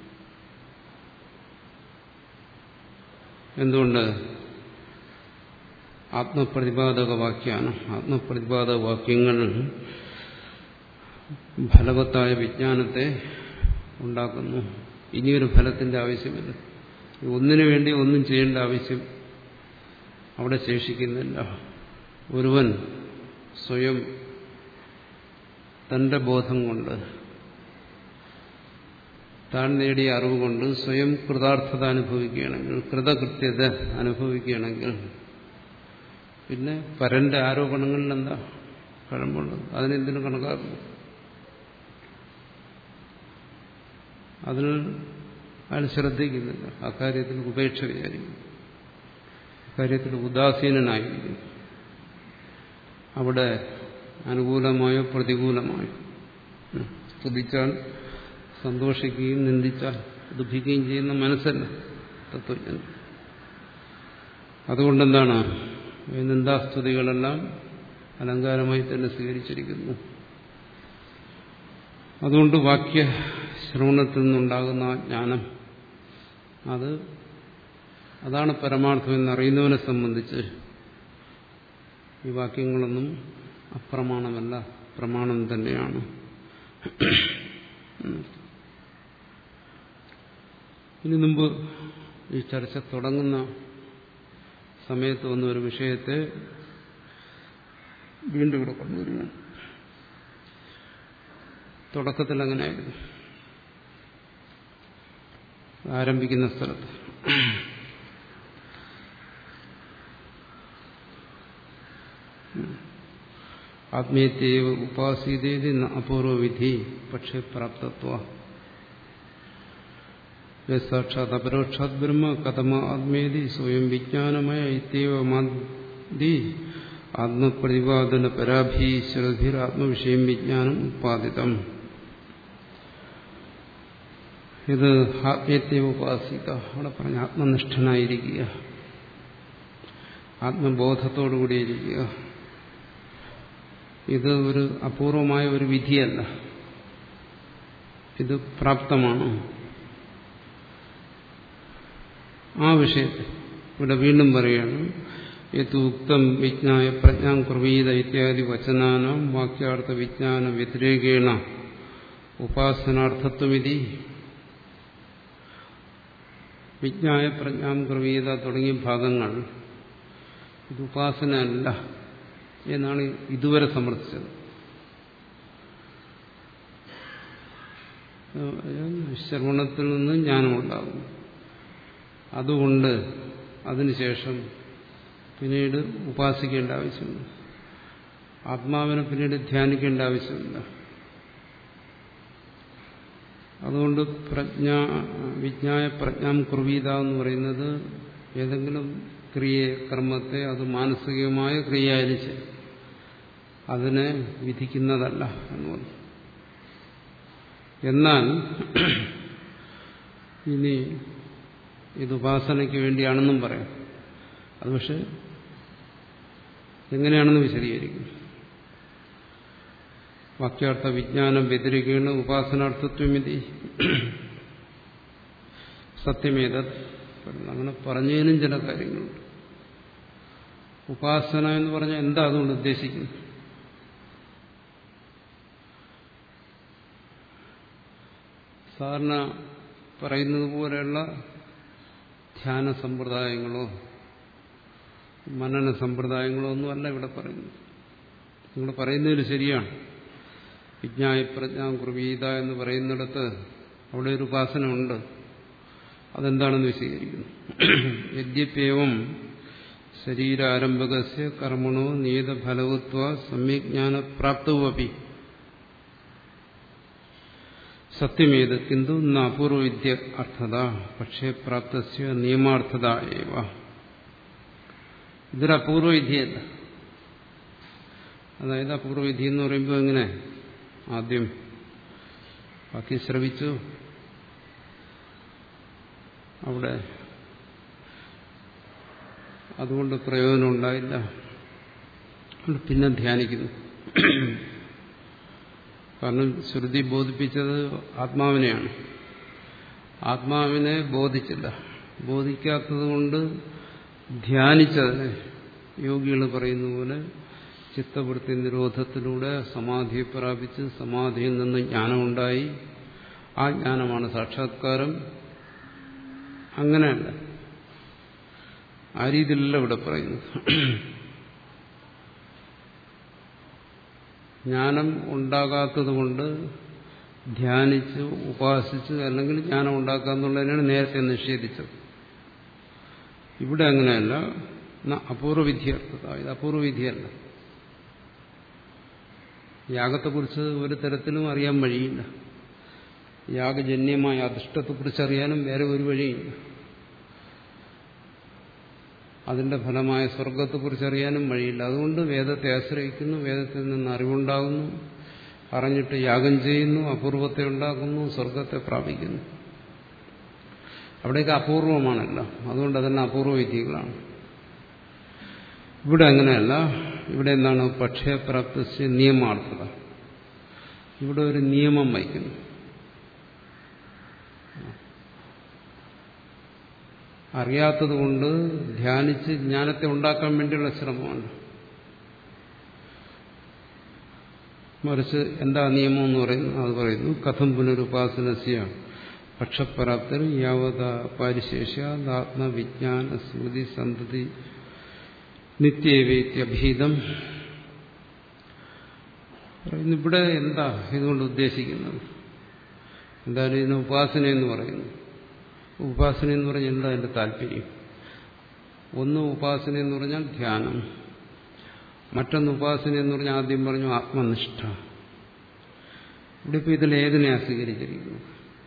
എന്തുകൊണ്ട്? ആത്മപ്രതിപാദക വാക്യാണ്. ആത്മപ്രതിപാദക വാക്യങ്ങൾ ഫലവത്തായ വിജ്ഞാനത്തെ ഉണ്ടാക്കുന്നു. ഇനിയൊരു ഫലത്തിന്റെ ആവശ്യമില്ല. ഒന്നിനു വേണ്ടി ഒന്നും ചെയ്യേണ്ട ആവശ്യം അവിടെ ശേഷിക്കുന്നില്ല. ഒരുവൻ സ്വയം തന്റെ ബോധം കൊണ്ട്, താൻ നേടിയ അറിവ് കൊണ്ട് സ്വയം കൃതാർത്ഥത അനുഭവിക്കുകയാണെങ്കിൽ, കൃതകൃത്യത അനുഭവിക്കുകയാണെങ്കിൽ, പിന്നെ പരന്റെ ആരോപണങ്ങളിൽ എന്താ കഴമ്പുള്ളത്? അതിനെന്തിനു കണക്കാക്കുന്നു? അതിൽ അയാൾ ശ്രദ്ധിക്കുന്നില്ല. അക്കാര്യത്തിൽ ഉപേക്ഷ വിചാരിക്കുന്നു, അക്കാര്യത്തിൽ ഉദാസീനനായിരിക്കുന്നു. അവിടെ അനുകൂലമായോ പ്രതികൂലമായോ സ്തുതിച്ചാൽ സന്തോഷിക്കുകയും നിന്ദിച്ചാൽ ദുഃഖിക്കുകയും ചെയ്യുന്ന മനസ്സല്ല തത്വജ്ഞാനം. അതുകൊണ്ടെന്താണ് ഈ നിന്ദാസ്തുതികളെല്ലാം അലങ്കാരമായി തന്നെ സ്വീകരിച്ചിരിക്കുന്നു. അതുകൊണ്ട് വാക്യ ശ്രവണത്തിൽ നിന്നുണ്ടാകുന്ന ആ ജ്ഞാനം, അത് അതാണ് പരമാർത്ഥം എന്നറിയുന്നവനെ സംബന്ധിച്ച് ഈ വാക്യങ്ങളൊന്നും അപ്രമാണമല്ല, പ്രമാണം തന്നെയാണ്. ഇനി മുമ്പ് ഈ ചർച്ച തുടങ്ങുന്ന സമയത്ത് വന്ന ഒരു വിഷയത്തെ വീണ്ടും ഇവിടെ കൊണ്ടുവരികയാണ്. തുടക്കത്തിൽ അങ്ങനെയായിരുന്നു ആരംഭിക്കുന്ന സ്ഥലത്ത്. ആത്മീയത്യേവ ഉപാസീതേതി അപൂർവവിധി പക്ഷേ പ്രാപ്തത്വ സാക്ഷാത് അപരോക്ഷാത് ബ്രഹ്മ കഥമ ആത്മേതി സ്വയം വിജ്ഞാനമയ ഇത്യവമാദി ആത്മപ്രതിപാദന പരാഭീശ്വരധിർ ആത്മവിഷയം വിജ്ഞാനം ഉത്പാദിതം. ഇത് ആത്മീയത്യേവ ഉപാസിത. അവിടെ പറഞ്ഞ ആത്മനിഷ്ഠനായിരിക്കുക, ആത്മബോധത്തോടുകൂടിയിരിക്കുക. ഇത് ഒരു അപൂർവമായ ഒരു വിധിയല്ല, ഇത് പ്രാപ്തമാണ്. ആ വിഷയത്തെ ഇവിടെ വീണ്ടും പറയുകയാണ്. യത് ഉക്തം വിജ്ഞായ പ്രജ്ഞാം കുർവീത ഇത്യാദി വചനാനാം വാക്യാർത്ഥ വിജ്ഞാന വ്യതിരേകേണ ഉപാസനാർത്ഥത്വമിതി. വിജ്ഞായ പ്രജ്ഞാം കുർവീത തുടങ്ങിയ ഭാഗങ്ങൾ ഇത് ഉപാസന അല്ല എന്നാണ് ഇതുവരെ സമർത്ഥിച്ചത്. ശ്രവണത്തിൽ നിന്ന് ജ്ഞാനമുണ്ടാകും. അതുകൊണ്ട് അതിനുശേഷം പിന്നീട് ഉപാസിക്കേണ്ട ആവശ്യമില്ല, ആത്മാവിനെ പിന്നീട് ധ്യാനിക്കേണ്ട ആവശ്യമില്ല. അതുകൊണ്ട് പ്രജ്ഞ വിജ്ഞായ പ്രജ്ഞാം കുർവീത എന്ന് പറയുന്നത് ഏതെങ്കിലും ക്രിയയെ, കർമ്മത്തെ, അത് മാനസികമായ ക്രിയയായിരിച്ച് അതിനെ വിധിക്കുന്നതല്ല എന്ന് പറഞ്ഞു. എന്നാൽ ഇനി ഇത് ഉപാസനയ്ക്ക് വേണ്ടിയാണെന്നും പറയാം. അത് പക്ഷെ എങ്ങനെയാണെന്ന് വിശദീകരിക്കും. വാക്യാർത്ഥ വിജ്ഞാനം വ്യതിരിക്കുകയാണ് ഉപാസനാർത്ഥത്വമിതി സത്യമേത. അങ്ങനെ പറഞ്ഞതിനും ചില കാര്യങ്ങളുണ്ട്. ഉപാസന എന്ന് പറഞ്ഞാൽ എന്താ അതുകൊണ്ട് ഉദ്ദേശിക്കുന്നത്? സാധാരണ പറയുന്നത് പോലെയുള്ള ധ്യാന സമ്പ്രദായങ്ങളോ മനന സമ്പ്രദായങ്ങളോ ഒന്നുമല്ല ഇവിടെ പറയുന്നത്. നിങ്ങൾ പറയുന്നതിൽ ശരിയാണ്. വിജ്ഞായ പ്രജ്ഞാ കുർവീത എന്ന് പറയുന്നിടത്ത് അവിടെ ഒരു ഉപാസന ഉണ്ട്. അതെന്താണെന്ന് വിശദീകരിക്കുന്നു. യദ്യപ്യേവം ശരീരാരംഭകസ്യ കർമ്മണോ നിയതഫലവത്വ സമ്യജ്ഞാന പ്രാപ്തവുമപി സത്യമേത് കിന്തു ന അപൂർവവിദ്യ അർത്ഥത പക്ഷേ പ്രാപ്തസ്യ നിയമാർത്ഥത ഏവ. ഇതൊരു അപൂർവവിദ്യയല്ല. അതായത് അപൂർവവിധി എന്ന് പറയുമ്പോൾ എങ്ങനെ? ആദ്യം ബാക്കി ശ്രവിച്ചു, അവിടെ അതുകൊണ്ട് പ്രയോജനം ഉണ്ടായില്ല, പിന്നെ ധ്യാനിക്കുന്നു. കാരണം ശ്രുതി ബോധിപ്പിച്ചത് ആത്മാവിനെയാണ്. ആത്മാവിനെ ബോധിച്ചില്ല. ബോധിക്കാത്തത് കൊണ്ട് ധ്യാനിച്ചതിനെ യോഗികൾ പറയുന്ന പോലെ ചിത്തവൃത്തി നിരോധത്തിലൂടെ സമാധിയെ പ്രാപിച്ച് സമാധിയിൽ നിന്ന് ജ്ഞാനമുണ്ടായി. ആ ജ്ഞാനമാണ് സാക്ഷാത്കാരം. അങ്ങനെയല്ല, ആ രീതിയിലല്ല ഇവിടെ പറയുന്നത്. ജ്ഞാനം ഉണ്ടാകാത്തത് കൊണ്ട് ധ്യാനിച്ച് ഉപാസിച്ച് അല്ലെങ്കിൽ ജ്ഞാനം ഉണ്ടാക്കാന്നുള്ളതിനാണ് നേരത്തെ നിഷേധിച്ചത്. ഇവിടെ അങ്ങനെയല്ല. അപൂർവവിദ്യാർത്ഥത, ഇത് അപൂർവവിധിയല്ല. യാഗത്തെക്കുറിച്ച് ഒരു തരത്തിലും അറിയാൻ വഴിയില്ല. യാഗജന്യമായ അധിഷ്ഠത്തെക്കുറിച്ച് അറിയാനും വേറെ ഒരു വഴിയില്ല. അതിന്റെ ഫലമായ സ്വർഗത്തെക്കുറിച്ച് അറിയാനും വഴിയില്ല. അതുകൊണ്ട് വേദത്തെ ആശ്രയിക്കുന്നു, വേദത്തിൽ നിന്ന് അറിവുണ്ടാകുന്നു, അറിഞ്ഞിട്ട് യാഗം ചെയ്യുന്നു, അപൂർവത്തെ ഉണ്ടാക്കുന്നു, സ്വർഗത്തെ പ്രാപിക്കുന്നു. അവിടെയൊക്കെ അപൂർവമാണല്ല. അതുകൊണ്ട് അതെല്ലാം അപൂർവവിധികളാണ്. ഇവിടെ അങ്ങനെയല്ല. ഇവിടെ എന്താണ്? പക്ഷയപ്രാപ്തസ്യ നിയമാർത്ഥത. ഇവിടെ ഒരു നിയമം വയ്ക്കുന്നു. അറിയാത്തതുകൊണ്ട് ധ്യാനിച്ച് ജ്ഞാനത്തെ ഉണ്ടാക്കാൻ വേണ്ടിയുള്ള ശ്രമമാണ്. മറിച്ച് എന്താ നിയമം എന്ന് പറയുന്നു? അത് പറയുന്നു കഥം പുനരുപാസനസ്യ പക്ഷപ്രാപ്തർ യാവത പാരിശേഷ്യ ആത്മവിജ്ഞാന സ്മൃതി സന്തതി നിത്യേവേത്യഭീതം. ഇവിടെ എന്താ ഇതുകൊണ്ട് ഉദ്ദേശിക്കുന്നത്? എന്തായാലും ഇതിന് ഉപാസന എന്ന് പറയുന്നു. ഉപാസന എന്ന് പറഞ്ഞാൽ എന്താ അതിന്റെ താല്പര്യം? ഒന്ന് ഉപാസന എന്ന് പറഞ്ഞാൽ ധ്യാനം, മറ്റൊന്ന് ഉപാസന എന്ന് പറഞ്ഞാൽ ആദ്യം പറഞ്ഞു ആത്മനിഷ്ഠ. ഇവിടെ ഇപ്പോൾ ഇതിലേതിനെയാ സ്വീകരിച്ചിരിക്കുന്നത്?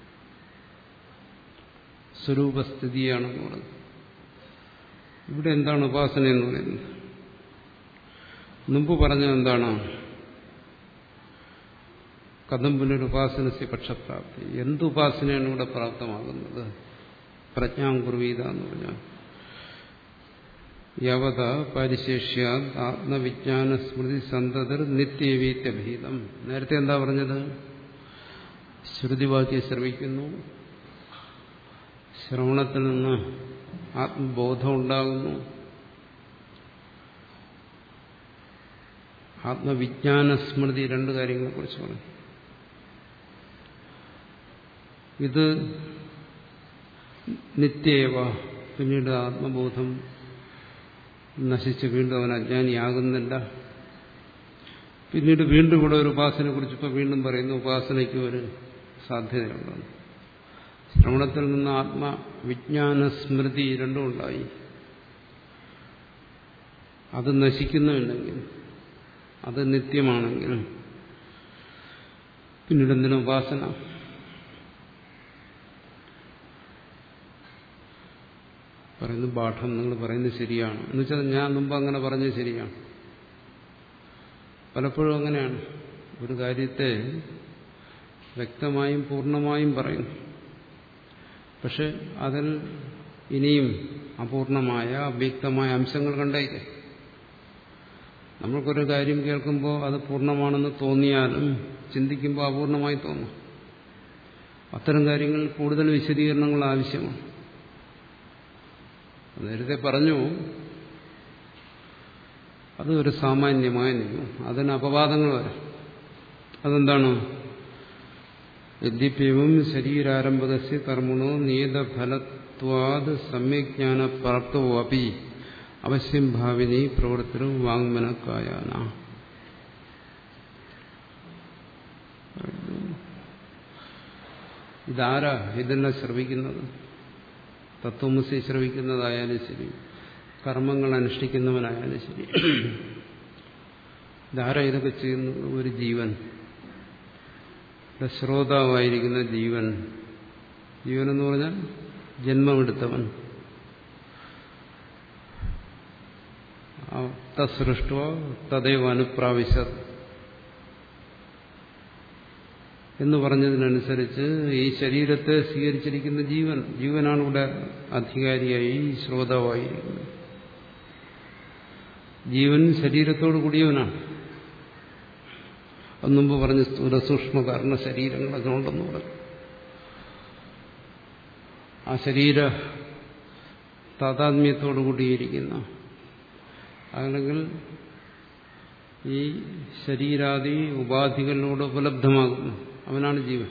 സ്വരൂപസ്ഥിതിയാണെന്ന് പറയുന്നത്. ഇവിടെ എന്താണ് ഉപാസന എന്ന് പറയുന്നത്? മുമ്പ് പറഞ്ഞത് എന്താണ്? കഥം പുനരുപാസനസ്യ പക്ഷപ്രാപ്തി. എന്ത് ഉപാസനയാണ് ഇവിടെ പ്രാപ്തമാകുന്നത്? പ്രജ്ഞാകുർവീത എന്ന് പറഞ്ഞാൽ യവത പരിശേഷ്യ ആത്മവിജ്ഞാന സ്മൃതി സന്തതിർ നിത്യവീത്യഭീതം. നേരത്തെ എന്താ പറഞ്ഞത്? ശ്രുതിവാക്യം ശ്രവിക്കുന്നു, ശ്രവണത്തിൽ നിന്ന് ആത്മബോധം ഉണ്ടാകുന്നു, ആത്മവിജ്ഞാന സ്മൃതി, രണ്ട് കാര്യങ്ങളെക്കുറിച്ച് പറഞ്ഞു. ഇത് നിത്യേവ. പിന്നീട് ആത്മബോധം നശിച്ച് വീണ്ടും അവൻ അജ്ഞാനിയാകുന്നില്ല. പിന്നീട് വീണ്ടും കൂടെ ഒരു ഉപാസനയെ കുറിച്ച് ഇപ്പോൾ വീണ്ടും പറയുന്നു. ഉപാസനയ്ക്ക് ഒരു സാധ്യതയുണ്ടെന്ന്. ശ്രവണത്തിൽ നിന്ന് ആത്മവിജ്ഞാന സ്മൃതി രണ്ടും ഉണ്ടായി. അത് നശിക്കുന്നുണ്ടെങ്കിൽ, അത് നിത്യമാണെങ്കിൽ പിന്നീട് എന്തിനും ഉപാസന? പറയുന്നു പാഠം നിങ്ങൾ പറയുന്നത് ശരിയാണ് എന്ന് വെച്ചാൽ ഞാൻ മുമ്പ് അങ്ങനെ പറഞ്ഞത് ശരിയാണ്. പലപ്പോഴും അങ്ങനെയാണ്. ഒരു കാര്യത്തെ വ്യക്തമായും പൂർണ്ണമായും പറയുന്നു, പക്ഷെ അതിൽ ഇനിയും അപൂർണമായ അവ്യക്തമായ അംശങ്ങൾ കണ്ടേക്കാം. നമ്മൾക്കൊരു കാര്യം കേൾക്കുമ്പോൾ അത് പൂർണ്ണമാണെന്ന് തോന്നിയാലും ചിന്തിക്കുമ്പോൾ അപൂർണമായി തോന്നും. അത്തരം കാര്യങ്ങളിൽ കൂടുതൽ വിശദീകരണങ്ങൾ ആവശ്യമാണ്. നേരത്തെ പറഞ്ഞു, അത് ഒരു സാമാന്യമായ നിയമം, അതിന് അപവാദങ്ങൾ വരാം. അതെന്താണ്? യദ്യപ്യവും ശരീരാരംഭകസ്യ കർമ്മണോ നിയതഫലത്വാത് സമ്യജ്ഞാന പ്രാപ്തവോ അപി അവശ്യം ഭാവിനി പ്രവർത്തനവും വാങ്മനക്കായാന. ഇതാരാ ഇതെല്ലാം ശ്രവിക്കുന്നത്? തത്വമസി ശ്രവിക്കുന്നതായാലും ശരി, കർമ്മങ്ങൾ അനുഷ്ഠിക്കുന്നവനായാലും ശരി, ഇതാരാ ഇതൊക്കെ ചെയ്യുന്നത്? ഒരു ജീവൻ, ശ്രോതാവായിരിക്കുന്ന ജീവൻ. ജീവൻ എന്ന് പറഞ്ഞാൽ ജന്മമെടുത്തവൻ. തസൃഷ്ടോ തദൈവ അനുപ്രാവശ്യത് എന്ന് പറഞ്ഞതിനനുസരിച്ച് ഈ ശരീരത്തെ സ്വീകരിച്ചിരിക്കുന്ന ജീവൻ, ജീവനാണ് ഇവിടെ അധികാരിയായി ശ്രോതാവായിരിക്കുന്നത്. ജീവൻ ശരീരത്തോട് കൂടിയവനാണ്. അത് മുമ്പ് പറഞ്ഞ് സ്ഥൂലസൂക്ഷ്മ കാരണ ശരീരങ്ങളൊക്കെ ഉണ്ടെന്ന് പറഞ്ഞു. ആ ശരീര താതാത്മ്യത്തോടു കൂടിയിരിക്കുന്ന, അല്ലെങ്കിൽ ഈ ശരീരാദി ഉപാധികളിലൂടെ ഉപലബ്ധമാകുന്നു അവനാണ് ജീവൻ.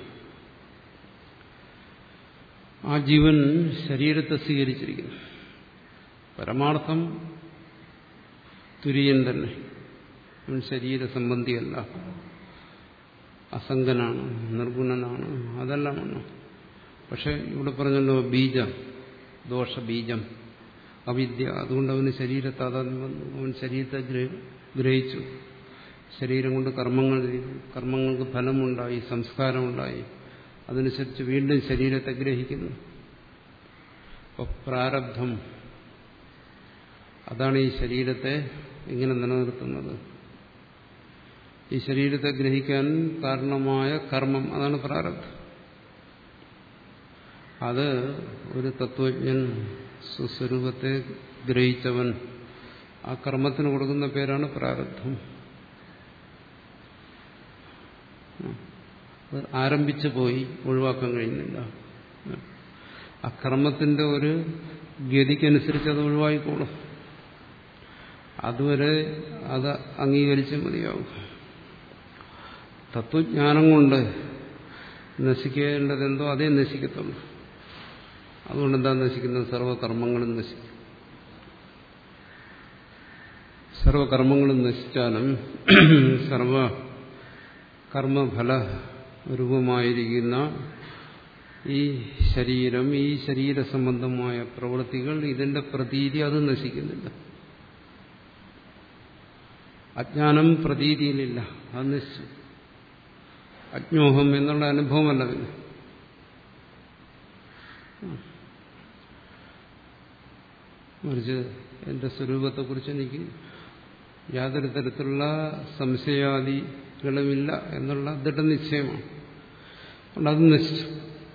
ആ ജീവൻ ശരീരത്തെ സ്വീകരിച്ചിരിക്കുന്നു. പരമാർത്ഥം തുര്യൻ തന്നെ. അവൻ ശരീര സംബന്ധിയല്ല, അസംഗനാണ്, നിർഗുണനാണ്, അതെല്ലാമാണ്. പക്ഷെ ഇവിടെ പറഞ്ഞല്ലോ ബീജം, ദോഷബീജം, അവിദ്യ. അതുകൊണ്ട് അവന് ശരീരത്താതാത്മ്യം വന്നു. അവൻ ശരീരത്തെ ഗ്രഹിച്ചു. ശരീരം കൊണ്ട് കർമ്മങ്ങൾ ചെയ്തു. കർമ്മങ്ങൾക്ക് ഫലമുണ്ടായി, സംസ്കാരമുണ്ടായി. അതനുസരിച്ച് വീണ്ടും ശരീരത്തെ ഗ്രഹിക്കുന്നു. അപ്പോൾ പ്രാരബ്ധം അതാണ് ഈ ശരീരത്തെ ഇങ്ങനെ നിലനിർത്തുന്നത്. ഈ ശരീരത്തെ ഗ്രഹിക്കാൻ കാരണമായ കർമ്മം, അതാണ് പ്രാരബ്ധം. അത് ഒരു തത്വജ്ഞൻ, സ്വസ്വരൂപത്തെ ഗ്രഹിച്ചവൻ, ആ കർമ്മത്തിന് കൊടുക്കുന്ന പേരാണ് പ്രാരബ്ധം. ആരംഭിച്ചു പോയി, ഒഴിവാക്കാൻ കഴിയുന്നില്ല. ആ കർമ്മത്തിന്റെ ഒരു ഗതിക്കനുസരിച്ച് അത് ഒഴിവായിക്കോളും. അതുവരെ അത് അംഗീകരിച്ച് മതിയാവും. തത്വജ്ഞാനം കൊണ്ട് നശിക്കേണ്ടതെന്തോ അതേ നശിക്കത്തുള്ളൂ. അതുകൊണ്ട് എന്താ നശിക്കുന്നത്? സർവകർമ്മങ്ങളും നശിക്കും. സർവകർമ്മങ്ങളും നശിച്ചാലും സർവ കർമ്മഫല രൂപമായിരിക്കുന്ന ഈ ശരീരം, ഈ ശരീര സംബന്ധമായ പ്രവൃത്തികൾ, ഇതിന്റെ പ്രതീതി അത് നശിക്കുന്നില്ല. അജ്ഞാനം പ്രതീതിയിലില്ല, അത് നശിച്ചു. അജ്ഞോഹം എന്നുള്ള അനുഭവമല്ല പിന്നെ. മറിച്ച് എന്റെ സ്വരൂപത്തെക്കുറിച്ച് എനിക്ക് യാതൊരു തരത്തിലുള്ള സംശയാദികളുമില്ല എന്നുള്ള ദൃഢനിശ്ചയമാണ്. അതുകൊണ്ട് അത് നശിച്ചു.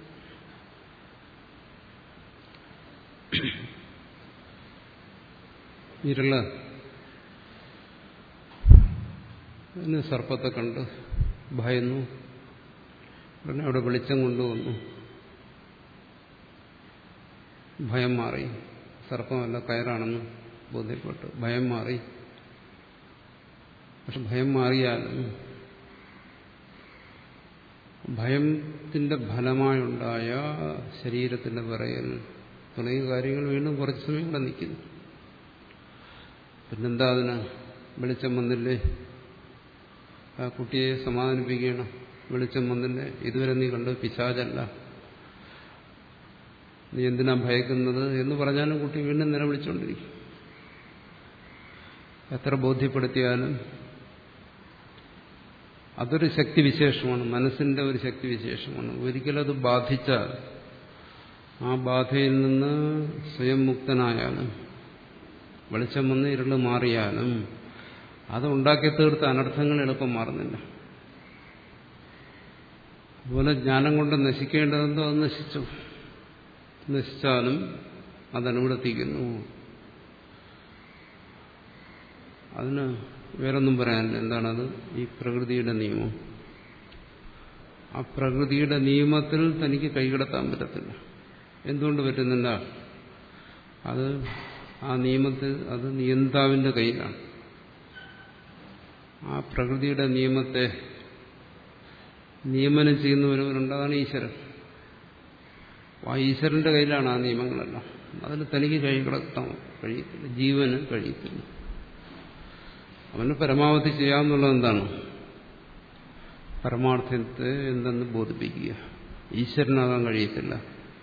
ഇരുള് അതിന് സർപ്പത്തെ കണ്ട് ഭയന്നു. ഉടനെ അവിടെ വെളിച്ചം കൊണ്ടുവന്നു. ഭയം മാറി. സർപ്പമല്ല, കയറാണെന്ന് ബോധ്യപ്പെട്ടു. ഭയം മാറി. പക്ഷെ ഭയം മാറിയാലും ഭയത്തിന്റെ ഫലമായുണ്ടായ ശരീരത്തിന്റെ വിറയൽ തുടങ്ങിയ കാര്യങ്ങൾ വീണ്ടും കുറച്ച് സമയം ഇവിടെ നിൽക്കുന്നു. പിന്നെന്താ അതിന്? വെളിച്ചം വന്നില്ലേ? ആ കുട്ടിയെ സമാധാനിപ്പിക്കണം. വെളിച്ചം വന്നില്ലേ? ഇതുവരെ നീ കണ്ടു പിശാചല്ല, നീ എന്തിനാ ഭയക്കുന്നത് എന്ന് പറഞ്ഞാലും കുട്ടി വീണ്ടും നിലവിളിച്ചുകൊണ്ടിരിക്കും. എത്ര ബോധ്യപ്പെടുത്തിയാലും അതൊരു ശക്തിവിശേഷമാണ്, മനസ്സിന്റെ ഒരു ശക്തിവിശേഷമാണ്. ഒരിക്കലത് ബാധിച്ചാൽ ആ ബാധയിൽ നിന്ന് സ്വയം മുക്തനായാലും വെളിച്ചം വന്ന് ഇരുള് മാറിയാലും അത് ഉണ്ടാക്കി തീർത്ത അനർത്ഥങ്ങൾ എളുപ്പം മാറുന്നില്ല. അതുപോലെ ജ്ഞാനം കൊണ്ട് നശിക്കേണ്ടതെന്തോ അത് നശിച്ചു. നശിച്ചാലും അതനുവർത്തിക്കുന്നു. അതിന് വേറൊന്നും പറയാനില്ല. എന്താണത്? ഈ പ്രകൃതിയുടെ നിയമം. ആ പ്രകൃതിയുടെ നിയമത്തിൽ തനിക്ക് കൈകടത്താൻ പറ്റത്തില്ല. എന്തുകൊണ്ട് പറ്റുന്നില്ല? അത് ആ നിയമത്തിൽ അത് നിയന്താവിന്റെ കയ്യിലാണ്. ആ പ്രകൃതിയുടെ നിയമത്തെ നിയമനം ചെയ്യുന്നവരവരുണ്ട്. അതാണ് ഈശ്വരൻ. ആ ഈശ്വരന്റെ കയ്യിലാണ് ആ നിയമങ്ങളെല്ലാം. അതിന് തനിക്ക് കൈകടത്താൻ കഴിയത്തില്ല, ജീവന് കഴിയത്തില്ല. അവന് പരമാവധി ചെയ്യാമെന്നുള്ളത് എന്താണ്? പരമാർത്ഥത്തെ എന്തെന്ന് ബോധിപ്പിക്കുക. ഈശ്വരനാകാൻ കഴിയത്തില്ല.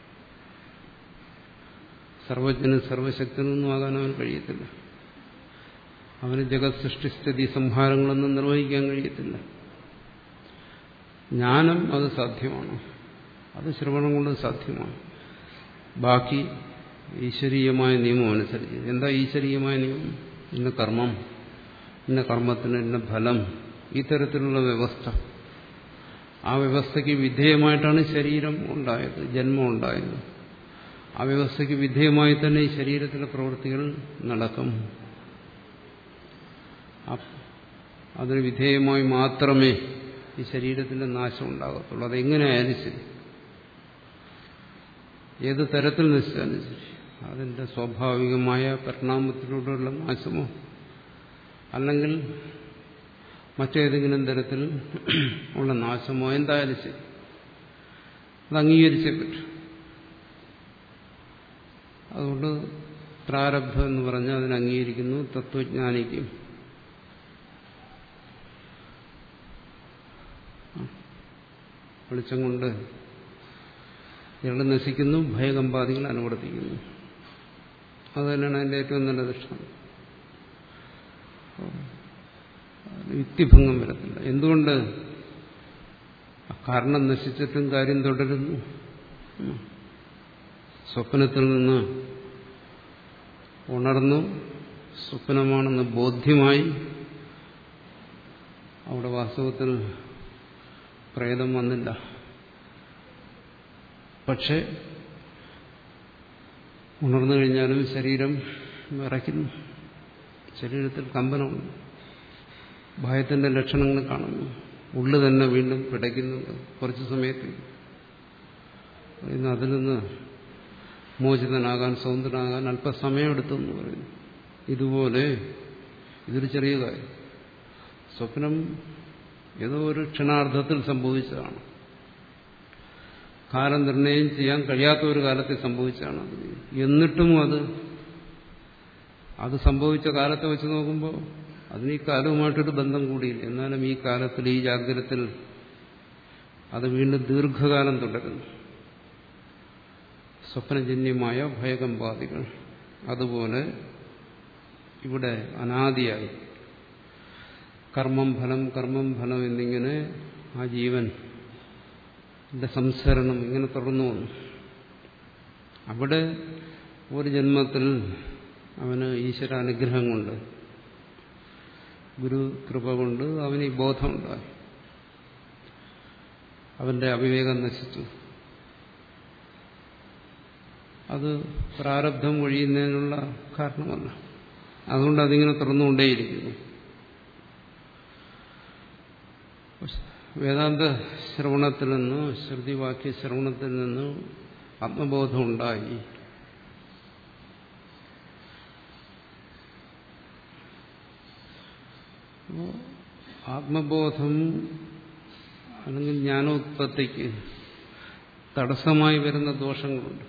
സർവജ്ഞനും സർവശക്തനൊന്നും ആകാൻ അവൻ കഴിയത്തില്ല. അവന് ജഗത് സൃഷ്ടിസ്ഥിതി സംഹാരങ്ങളൊന്നും നിർവഹിക്കാൻ കഴിയത്തില്ല. ജ്ഞാനം അത് സാധ്യമാണ്, അത് ശ്രവണം കൊണ്ട് സാധ്യമാണ്. ബാക്കി ഈശ്വരീയമായ നിയമം അനുസരിച്ച്. എന്താ ഈശ്വരീയമായ നിയമം? ഇന്ന കർമ്മം, ഇന്ന കർമ്മത്തിന് ഇന്ന ഫലം, ഈ തരത്തിലുള്ള വ്യവസ്ഥ. ആ വ്യവസ്ഥയ്ക്ക് വിധേയമായിട്ടാണ് ശരീരം ഉണ്ടായത്, ജന്മം ഉണ്ടായത്. ആ വ്യവസ്ഥയ്ക്ക് വിധേയമായി തന്നെ ഈ ശരീരത്തിലെ പ്രവൃത്തികൾ നടക്കും. അതിന് വിധേയമായി മാത്രമേ ഈ ശരീരത്തിന്റെ നാശം ഉണ്ടാകത്തുള്ളൂ. അതെങ്ങനെയായാലും ശരി, ഏത് തരത്തിൽ നശിച്ചാലും ശരി, അതിന്റെ സ്വാഭാവികമായ പരിണാമത്തിലൂടെയുള്ള നാശമോ അല്ലെങ്കിൽ മറ്റേതെങ്കിലും തരത്തിൽ ഉള്ള നാശമോ എന്തായാലും ശരി, അത് അംഗീകരിച്ചേ പറ്റും. അതുകൊണ്ട് പ്രാരബ്ധം എന്ന് പറഞ്ഞാൽ അതിനെ അംഗീകരിക്കുന്നു. തത്വജ്ഞാനിക്കും വെളിച്ചം കൊണ്ട് ഇയാൾ നശിക്കുന്നു, ഭയകമ്പാദികൾ അനുവർത്തിക്കുന്നു. അത് തന്നെയാണ് അതിൻ്റെ ഏറ്റവും നല്ല ദൃഷ്ടാന്തം. യുക്തിഭംഗം വരത്തില്ല. എന്തുകൊണ്ട്? കാരണം നശിച്ചിട്ടും കാര്യം തുടരുന്നു. സ്വപ്നത്തിൽ നിന്ന് ഉണർന്നു, സ്വപ്നമാണെന്ന് ബോധ്യമായി. അവിടെ വാസ്തവത്തിൽ പ്രേതം വന്നില്ല. പക്ഷെ ഉണർന്നു കഴിഞ്ഞാലും ശരീരം വിറയ്ക്കുന്നു, ശരീരത്തിൽ കമ്പനമുണ്ട്, ഭയത്തിന്റെ ലക്ഷണങ്ങൾ കാണുന്നു, ഉള്ളു തന്നെ വീണ്ടും പിടയ്ക്കുന്നുണ്ട്. കുറച്ചു സമയത്ത് അതിൽ നിന്ന് മോചിതനാകാൻ, സ്വതന്ത്രനാകാൻ അല്പസമയമെടുത്തു എന്ന് പറയുന്നു. ഇതുപോലെ ഇതൊരു ചെറിയ കാര്യം. സ്വപ്നം ഏതോ ഒരു ക്ഷണാർദ്ധത്തിൽ സംഭവിച്ചതാണ്. കാലം നിർണയം ചെയ്യാൻ കഴിയാത്ത ഒരു കാലത്തിൽ സംഭവിച്ചതാണ്. എന്നിട്ടും അത് അത് സംഭവിച്ച കാലത്തെ വെച്ച് നോക്കുമ്പോൾ അതിന് ഈ കാലവുമായിട്ടൊരു ബന്ധം കൂടിയില്ല. എന്നാലും ഈ കാലത്തിൽ, ഈ ജാഗ്രതത്തിൽ അത് വീണ്ടും ദീർഘകാലം തുടരുന്നു. സ്വപ്നജന്യമായ ഭയകമ്പാദികൾ. അതുപോലെ ഇവിടെ അനാദിയായി കർമ്മം ഫലം കർമ്മം ഫലം എന്നിങ്ങനെ ആ ജീവൻ സംസരണം ഇങ്ങനെ തുടർന്നു വന്നു. അവിടെ ഒരു ജന്മത്തിൽ അവന് ഈശ്വരാനുഗ്രഹം കൊണ്ട്, ഗുരു കൃപ കൊണ്ട് അവന് ഈ ബോധമുണ്ടായി. അവന്റെ അവിവേകം നശിച്ചു. അത് പ്രാരബ്ധം ഒഴിയുന്നതിനുള്ള കാരണമല്ല. അതുകൊണ്ട് അതിങ്ങനെ തുറന്നുകൊണ്ടേയിരിക്കുന്നു. വേദാന്ത ശ്രവണത്തിൽ നിന്ന്, ശ്രുതിവാക്യ ശ്രവണത്തിൽ നിന്ന് ആത്മബോധം ഉണ്ടായി. ആത്മബോധം അല്ലെങ്കിൽ ജ്ഞാനോത്പത്തിക്ക് തടസ്സമായി വരുന്ന ദോഷങ്ങളുണ്ട്,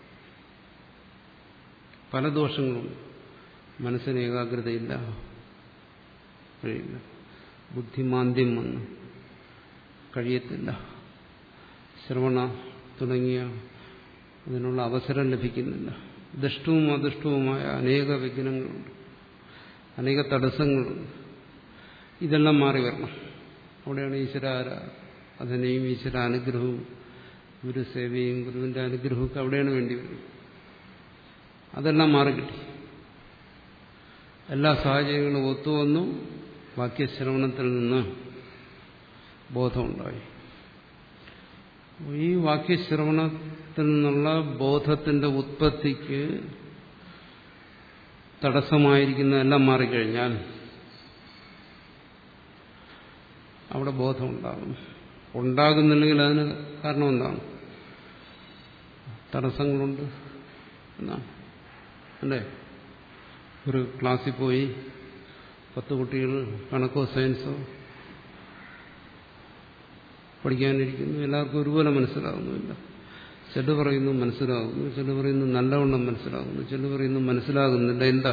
പല ദോഷങ്ങളുണ്ട്. മനസ്സിന് ഏകാഗ്രതയില്ല, കഴിയില്ല. ബുദ്ധിമാന്ദ്യം വന്ന് കഴിയത്തില്ല. ശ്രവണ തുടങ്ങിയ അതിനുള്ള അവസരം ലഭിക്കുന്നില്ല. ദുഷ്ടവും അദുഷ്ടവുമായ അനേക വിഘ്നങ്ങളുണ്ട്, അനേക തടസ്സങ്ങളുണ്ട്. ഇതെല്ലാം മാറി വരണം. അവിടെയാണ് ഈശ്വരാര അതിനെയും ഈശ്വര അനുഗ്രഹവും ഗുരുസേവയും ഗുരുവിന്റെ അനുഗ്രഹമൊക്കെ അവിടെയാണ് വേണ്ടി വരുന്നത്. അതെല്ലാം മാറിക്കിട്ടി. എല്ലാ സാഹചര്യങ്ങളും ഒത്തുവന്നു. വാക്യശ്രവണത്തിൽ നിന്ന് ബോധമുണ്ടായി. ഈ വാക്യശ്രവണത്തിൽ നിന്നുള്ള ബോധത്തിന്റെ ഉത്പത്തിക്ക് തടസ്സമായിരിക്കുന്ന എല്ലാം മാറിക്കഴിഞ്ഞാൽ അവിടെ ബോധമുണ്ടാകും. ഉണ്ടാകുന്നില്ലെങ്കിൽ അതിന് കാരണം എന്താണ്? തടസ്സങ്ങളുണ്ട് എന്നാണ് അല്ലേ? ഒരു ക്ലാസ്സിൽ പോയി പത്ത് കുട്ടികൾ കണക്കോ സയൻസോ പഠിക്കാനിരിക്കുന്നു. എല്ലാവർക്കും ഒരുപോലെ മനസ്സിലാകുന്നില്ല. ചില പറയുന്നു മനസ്സിലാകുന്നു, ചില പറയുന്നു നല്ലവണ്ണം മനസ്സിലാകുന്നു, ചില പറയുന്നു മനസ്സിലാകുന്നില്ല. എന്താ?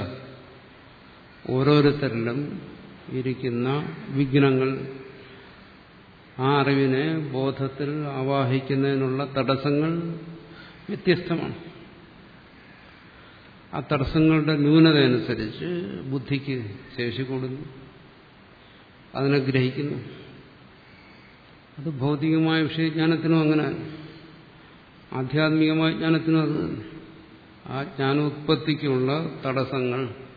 ഓരോരുത്തരിലും ഇരിക്കുന്ന വിഘ്നങ്ങൾ ആ അറിവിനെ ബോധത്തിൽ ആവാഹിക്കുന്നതിനുള്ള തടസ്സങ്ങൾ വ്യത്യസ്തമാണ്. ആ തടസ്സങ്ങളുടെ ന്യൂനതയനുസരിച്ച് ബുദ്ധിക്ക് ശേഷി കൂടുന്നു, അതിനെ ഗ്രഹിക്കുന്നു. അത് ഭൗതികമായ വിഷയജ്ഞാനത്തിനും അങ്ങനെ, ആധ്യാത്മികമായ ജ്ഞാനത്തിനും അത് തന്നെ. ആ ജ്ഞാനോത്പത്തിക്കുള്ള തടസ്സങ്ങൾ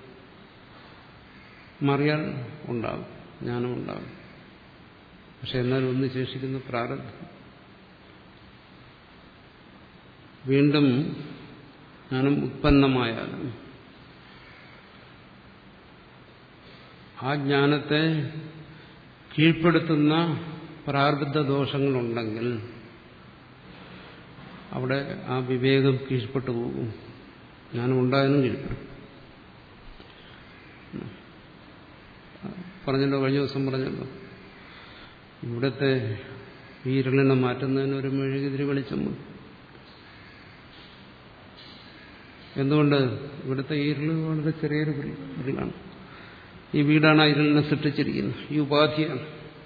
മറിയാൽ ഉണ്ടാകും, ജ്ഞാനം ഉണ്ടാകും. പക്ഷെ എന്നാലും ഒന്ന് ശേഷിക്കുന്ന പ്രാരബ്ധം. വീണ്ടും ജ്ഞാനം ഉത്പന്നമായാലും ആ ജ്ഞാനത്തെ കീഴ്പ്പെടുത്തുന്ന പ്രാരബ്ധ ദോഷങ്ങളുണ്ടെങ്കിൽ അവിടെ ആ വിവേകം കീഴ്പ്പെട്ടു പോകും. ജ്ഞാനം ഉണ്ടായാലും കീഴ്പ്പെടും. പറഞ്ഞല്ലോ, കഴിഞ്ഞ ദിവസം പറഞ്ഞല്ലോ, ഇവിടുത്തെ ഈ ഇരുളിനെ മാറ്റുന്നതിന് ഒരു മെഴുകുതിരി വെളിച്ചം മതി. എന്തുകൊണ്ട്? ഇവിടുത്തെ ഈ ഇരുള് വളരെ ചെറിയൊരു ഇരുളാണ്. ഈ വീടാണ് ആ ഇരുളിനെ സൃഷ്ടിച്ചിരിക്കുന്നത്, ഈ ഉപാധിയാണ്.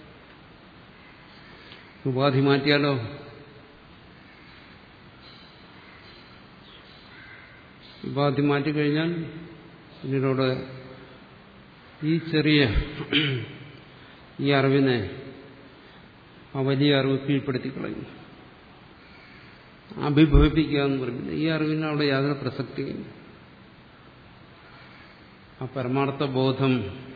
ഉപാധി മാറ്റിയാലോ ഉപാധി മാറ്റിക്കഴിഞ്ഞാൽ പിന്നീടോട് ഈ ചെറിയ ഈ അറിവിനെ ആ വലിയ അറിവ് കീഴ്പ്പെടുത്തി കളയുന്നു. അഭിഭവിപ്പിക്കുക എന്ന് പറയുന്നത് ഈ അറിവിന് അവിടെ യാതൊരു പ്രസക്തിയില്ല. ആ പരമാർത്ഥ ബോധം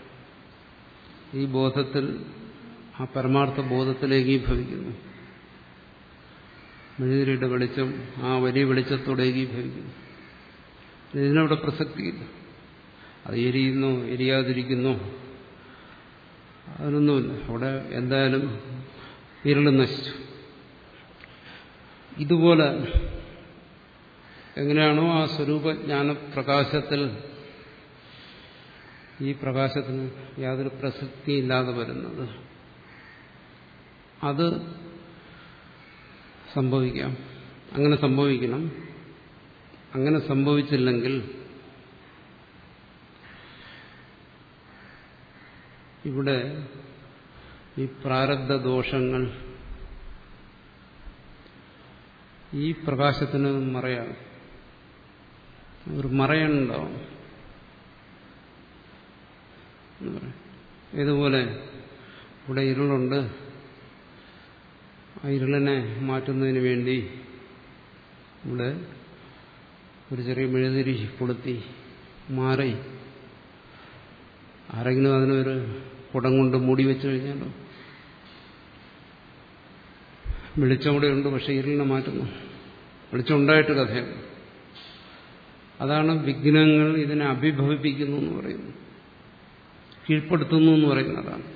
ഈ ബോധത്തിൽ ആ പരമാർത്ഥ ബോധത്തിലേക്ക് ഏകീഭവിക്കുന്നു. മെഴുകുതിരിയുടെ വെളിച്ചം ആ വലിയ വെളിച്ചത്തോടെ ഏകീഭവിക്കുന്നു. ഇതിനവിടെ പ്രസക്തിയില്ല. അത് എരിയുന്നോ എരിയാതിരിക്കുന്നോ അതിനൊന്നുമില്ല. അവിടെ എന്തായാലും ഇരുള് നശിച്ചു. ഇതുപോലെ എങ്ങനെയാണോ ആ സ്വരൂപജ്ഞാന പ്രകാശത്തിൽ ഈ പ്രകാശത്തിന് യാതൊരു പ്രസക്തിയില്ലാതെ വരുന്നത്, അത് സംഭവിക്കാം. അങ്ങനെ സംഭവിക്കണം. അങ്ങനെ സംഭവിച്ചില്ലെങ്കിൽ ഇവിടെ ഈ പ്രാരബ്ധ ദോഷങ്ങൾ ഈ പ്രകാശത്തിന് മറയാണ്. ഒരു മറയുണ്ടാവും. ഇതുപോലെ ഇവിടെ ഇരുളുണ്ട്. ആ ഇരുളിനെ മാറ്റുന്നതിന് വേണ്ടി ഇവിടെ ഒരു ചെറിയ മെഴുകുതിരി കൊളുത്തി മാറി ആരെങ്കിലും അതിനൊരു കുടം കൊണ്ട് മൂടി വെച്ചു കഴിഞ്ഞാലോ, വെളിച്ചം കൂടെ ഉണ്ട്, പക്ഷെ ഇരുളിനെ മാറ്റുന്നു. വെളിച്ചം ഉണ്ടായിട്ട് കഥയാണ്. അതാണ് വിഘ്നങ്ങൾ ഇതിനെ അഭിഭവിപ്പിക്കുന്നു എന്ന് പറയുന്നു, കീഴ്പ്പെടുത്തുന്നു എന്ന് പറയുന്നതാണ്.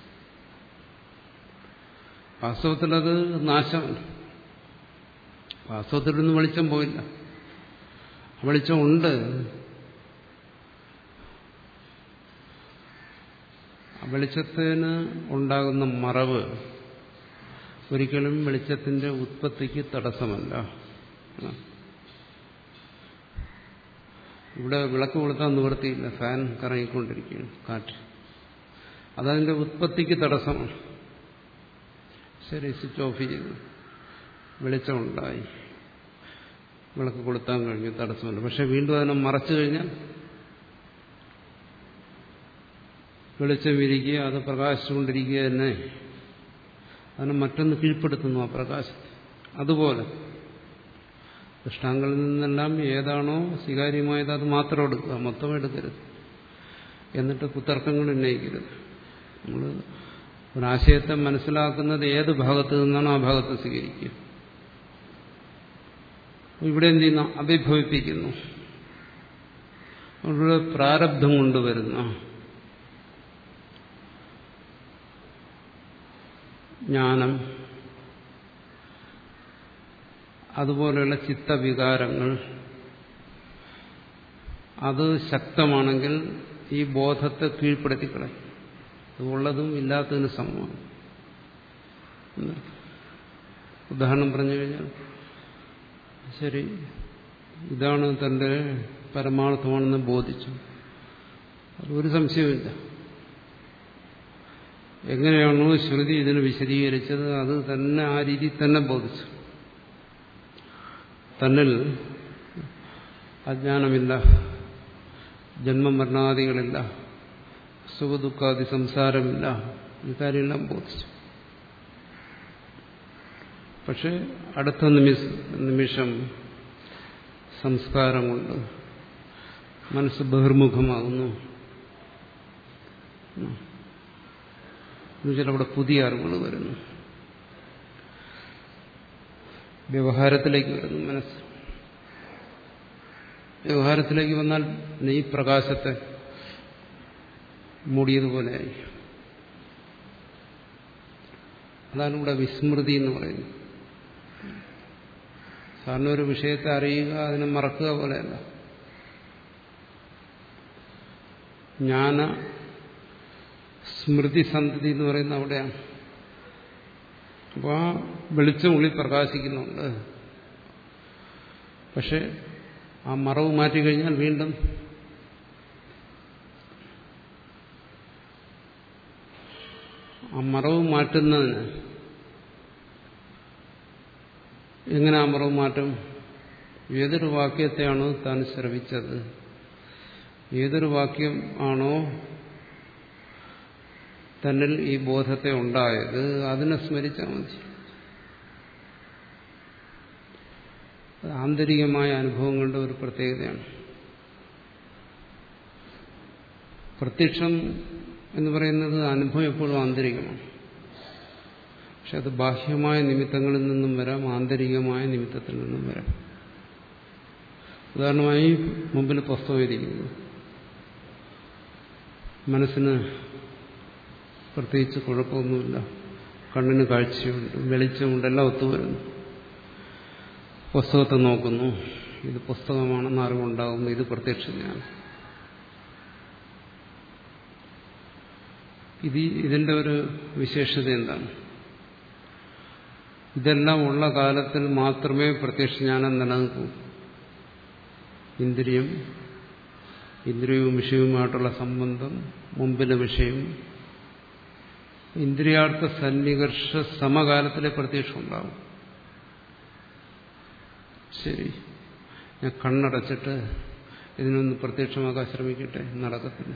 വാസ്തവത്തിൽ അത് നാശമാണ്. വാസ്തവത്തിലൊന്നും വെളിച്ചം പോയില്ല. വെളിച്ചം ഉണ്ട്. വെളിച്ചത്തിന് ഉണ്ടാകുന്ന മറവ് ഒരിക്കലും വെളിച്ചത്തിന്റെ ഉത്പത്തിക്ക് തടസ്സമല്ല. ഇവിടെ വിളക്ക് കൊളുത്താൻ നിവൃത്തിയില്ല, ഫാൻ കറങ്ങിക്കൊണ്ടിരിക്കുകയാണ്, കാറ്റ്. അതതിന്റെ ഉത്പത്തിക്ക് തടസ്സമാണ്. ശരി, സ്വിച്ച് ഓഫ് ചെയ്തു, വെളിച്ചമുണ്ടായി, വിളക്ക് കൊളുത്താൻ കഴിഞ്ഞു, തടസ്സമല്ല. പക്ഷെ വീണ്ടും അതിനെ മറച്ചു കഴിഞ്ഞാൽ വെളിച്ചം വിരിക്കുക, അത് പ്രകാശിച്ചുകൊണ്ടിരിക്കുക തന്നെ, അതിനെ മറ്റൊന്ന് കീഴ്പ്പെടുത്തുന്നു ആ പ്രകാശത്തെ. അതുപോലെ ദൃഷ്ടാന്തങ്ങളിൽ നിന്നെല്ലാം ഏതാണോ സ്വീകാര്യമായത് അത് മാത്രം എടുക്കുക, മൊത്തം എടുക്കരുത്. എന്നിട്ട് കുതർക്കങ്ങൾ ഉന്നയിക്കരുത്. നമ്മൾ ഒരാശയത്തെ മനസ്സിലാക്കുന്നത് ഏത് ഭാഗത്ത് നിന്നാണോ ആ ഭാഗത്ത് സ്വീകരിക്കുക. ഇവിടെ എന്ത് ചെയ്യുന്നു? അഭിഭവിപ്പിക്കുന്നു. അവരുടെ പ്രാരബ്ധം കൊണ്ടുവരുന്ന ജ്ഞാനം, അതുപോലെയുള്ള ചിത്തവികാരങ്ങൾ അത് ശക്തമാണെങ്കിൽ ഈ ബോധത്തെ കീഴ്പ്പെടുത്തിക്കളയും. ഉള്ളതും ഇല്ലാത്തതിന് സമമാണ്. ഉദാഹരണം പറഞ്ഞു കഴിഞ്ഞാൽ, ശരി, ഇതാണ് തന്റെ പരമാർത്ഥമാണെന്ന് ബോധിച്ചു, അതൊരു സംശയമില്ല. എങ്ങനെയാണോ ശ്രുതി ഇതിന് വിശദീകരിച്ചത് അത് തന്നെ ആ രീതിയിൽ തന്നെ ബോധിച്ചു. തന്നിൽ അജ്ഞാനമില്ല, ജന്മമരണാദികളില്ല, സുഖദുഃഖാദി സംസാരമില്ല, ഈ കാര്യമെല്ലാം ബോധിച്ചു. പക്ഷെ അടുത്ത നിമിഷ നിമിഷം സംസ്കാരം കൊണ്ട് മനസ്സ് ബഹിർമുഖമാകുന്നു. എന്നുവെച്ചാൽ അവിടെ പുതിയ അറിവുകൾ വരുന്നു, വ്യവഹാരത്തിലേക്ക് വരുന്നു മനസ്സ്. വ്യവഹാരത്തിലേക്ക് വന്നാൽ ഈ പ്രകാശത്തെ മൂടിയതുപോലെയായി. അതാണ് ഇവിടെ വിസ്മൃതി എന്ന് പറയുന്നത്. സാധാരണ ഒരു വിഷയത്തെ അറിയുക, അതിനെ മറക്കുക പോലെയല്ല. ജ്ഞാന സ്മൃതി സന്ധി എന്ന് പറയുന്ന അവിടെയാണ്. അപ്പോൾ ആ വെളിച്ചം ഉള്ളിൽ പ്രകാശിക്കുന്നുണ്ട്. പക്ഷെ ആ മറവ് മാറ്റിക്കഴിഞ്ഞാൽ വീണ്ടും ആ മറവ് മാറ്റുന്നതിന് എങ്ങനെ ആ മറവ് മാറ്റും? ഏതൊരു വാക്യത്തെയാണോ താൻ ശ്രവിച്ചത്, ഏതൊരു വാക്യം ആണോ തന്നിൽ ഈ ബോധത്തെ ഉണ്ടായത്, അതിനെ സ്മരിച്ചാൽ മതി. ആന്തരികമായ അനുഭവങ്ങളുടെ ഒരു പ്രത്യേകതയാണ്. പ്രത്യക്ഷം എന്ന് പറയുന്നത് അനുഭവം എപ്പോഴും ആന്തരികമാണ്. പക്ഷെ അത് ബാഹ്യമായ നിമിത്തങ്ങളിൽ നിന്നും വരാം, ആന്തരികമായ നിമിത്തത്തിൽ നിന്നും വരാം. ഉദാഹരണമായി മുമ്പിൽ പുസ്തകം ഇരിക്കുന്നു, മനസ്സിന് പ്രത്യേകിച്ച് കുഴപ്പമൊന്നുമില്ല, കണ്ണിന് കാഴ്ചയുണ്ട്, വെളിച്ചമുണ്ട്, എല്ലാം ഒത്തുവരുന്നു. പുസ്തകത്തെ നോക്കുന്നു, ഇത് പുസ്തകമാണെന്ന് അറിവുണ്ടാകുന്നു, ഇത് പ്രത്യക്ഷജ്ഞാനം. ഇത് ഇതിന്റെ ഒരു വിശേഷത എന്താണ്? ഇതെല്ലാം ഉള്ള കാലത്തിൽ മാത്രമേ പ്രത്യക്ഷജ്ഞാനം നിലനിൽക്കൂ. ഇന്ദ്രിയം, ഇന്ദ്രിയവും വിഷയവുമായിട്ടുള്ള സംബന്ധം, മുമ്പിലെ വിഷയം, ഇന്ദ്രിയാർത്ഥ സന്നികർഷ സമകാലത്തിലെ പ്രത്യക്ഷം ഉണ്ടാവും. ശരി, ഞാൻ കണ്ണടച്ചിട്ട് ഇതിനൊന്ന് പ്രത്യക്ഷമാക്കാൻ ശ്രമിക്കട്ടെ, നടക്കത്തില്ല.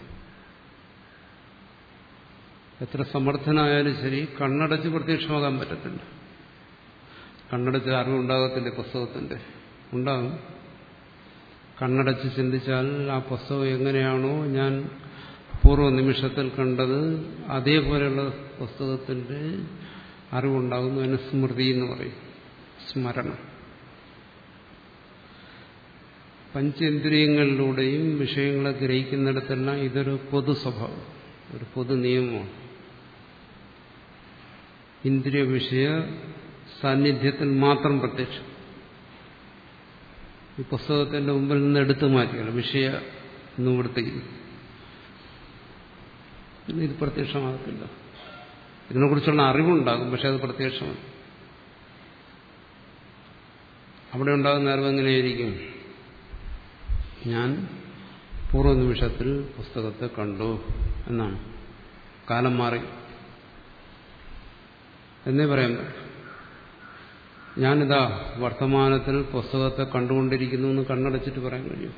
എത്ര സമർത്ഥനായാലും ശരി, കണ്ണടച്ച് പ്രത്യക്ഷമാകാൻ പറ്റത്തില്ല. കണ്ണടച്ച് അറിവുണ്ടാകത്തില്ല പുസ്തകത്തിന്റെ. ഉണ്ടാകും. കണ്ണടച്ച് ചിന്തിച്ചാൽ ആ പുസ്തകം എങ്ങനെയാണോ ഞാൻ പൂർവ്വ നിമിഷത്തിൽ കണ്ടത്, അതേപോലെയുള്ള പുസ്തകത്തിന്റെ അറിവുണ്ടാകുന്നു. അതിന് സ്മൃതി എന്ന് പറയും, സ്മരണം. പഞ്ചേന്ദ്രിയങ്ങളിലൂടെയും വിഷയങ്ങളെ ഗ്രഹിക്കുന്നിടത്തെല്ലാം ഇതൊരു പൊതു സ്വഭാവം, ഒരു പൊതു നിയമമാണ്. ഇന്ദ്രിയ വിഷയ സാന്നിധ്യത്തിൽ മാത്രം പ്രത്യക്ഷം. ഈ പുസ്തകത്തിന്റെ മുമ്പിൽ നിന്ന് എടുത്തു മാറ്റിയാണ് വിഷയ നിവൃത്തിയിൽ. പിന്നെ ഇത് പ്രത്യക്ഷമാകത്തില്ല. ഇതിനെക്കുറിച്ചുള്ള അറിവുണ്ടാകും, പക്ഷെ അത് പ്രത്യക്ഷമാണ്. അവിടെ ഉണ്ടാകുന്ന അറിവ് എങ്ങനെയായിരിക്കും? ഞാൻ പൂർവ്വനിമിഷത്തിൽ പുസ്തകത്തെ കണ്ടു എന്നാണ്. കാലം മാറി എന്നേ പറയാൻ പറ്റും. ഞാനിതാ വർത്തമാനത്തിൽ പുസ്തകത്തെ കണ്ടുകൊണ്ടിരിക്കുന്നു എന്ന് കണ്ണടച്ചിട്ട് പറയാൻ കഴിയും.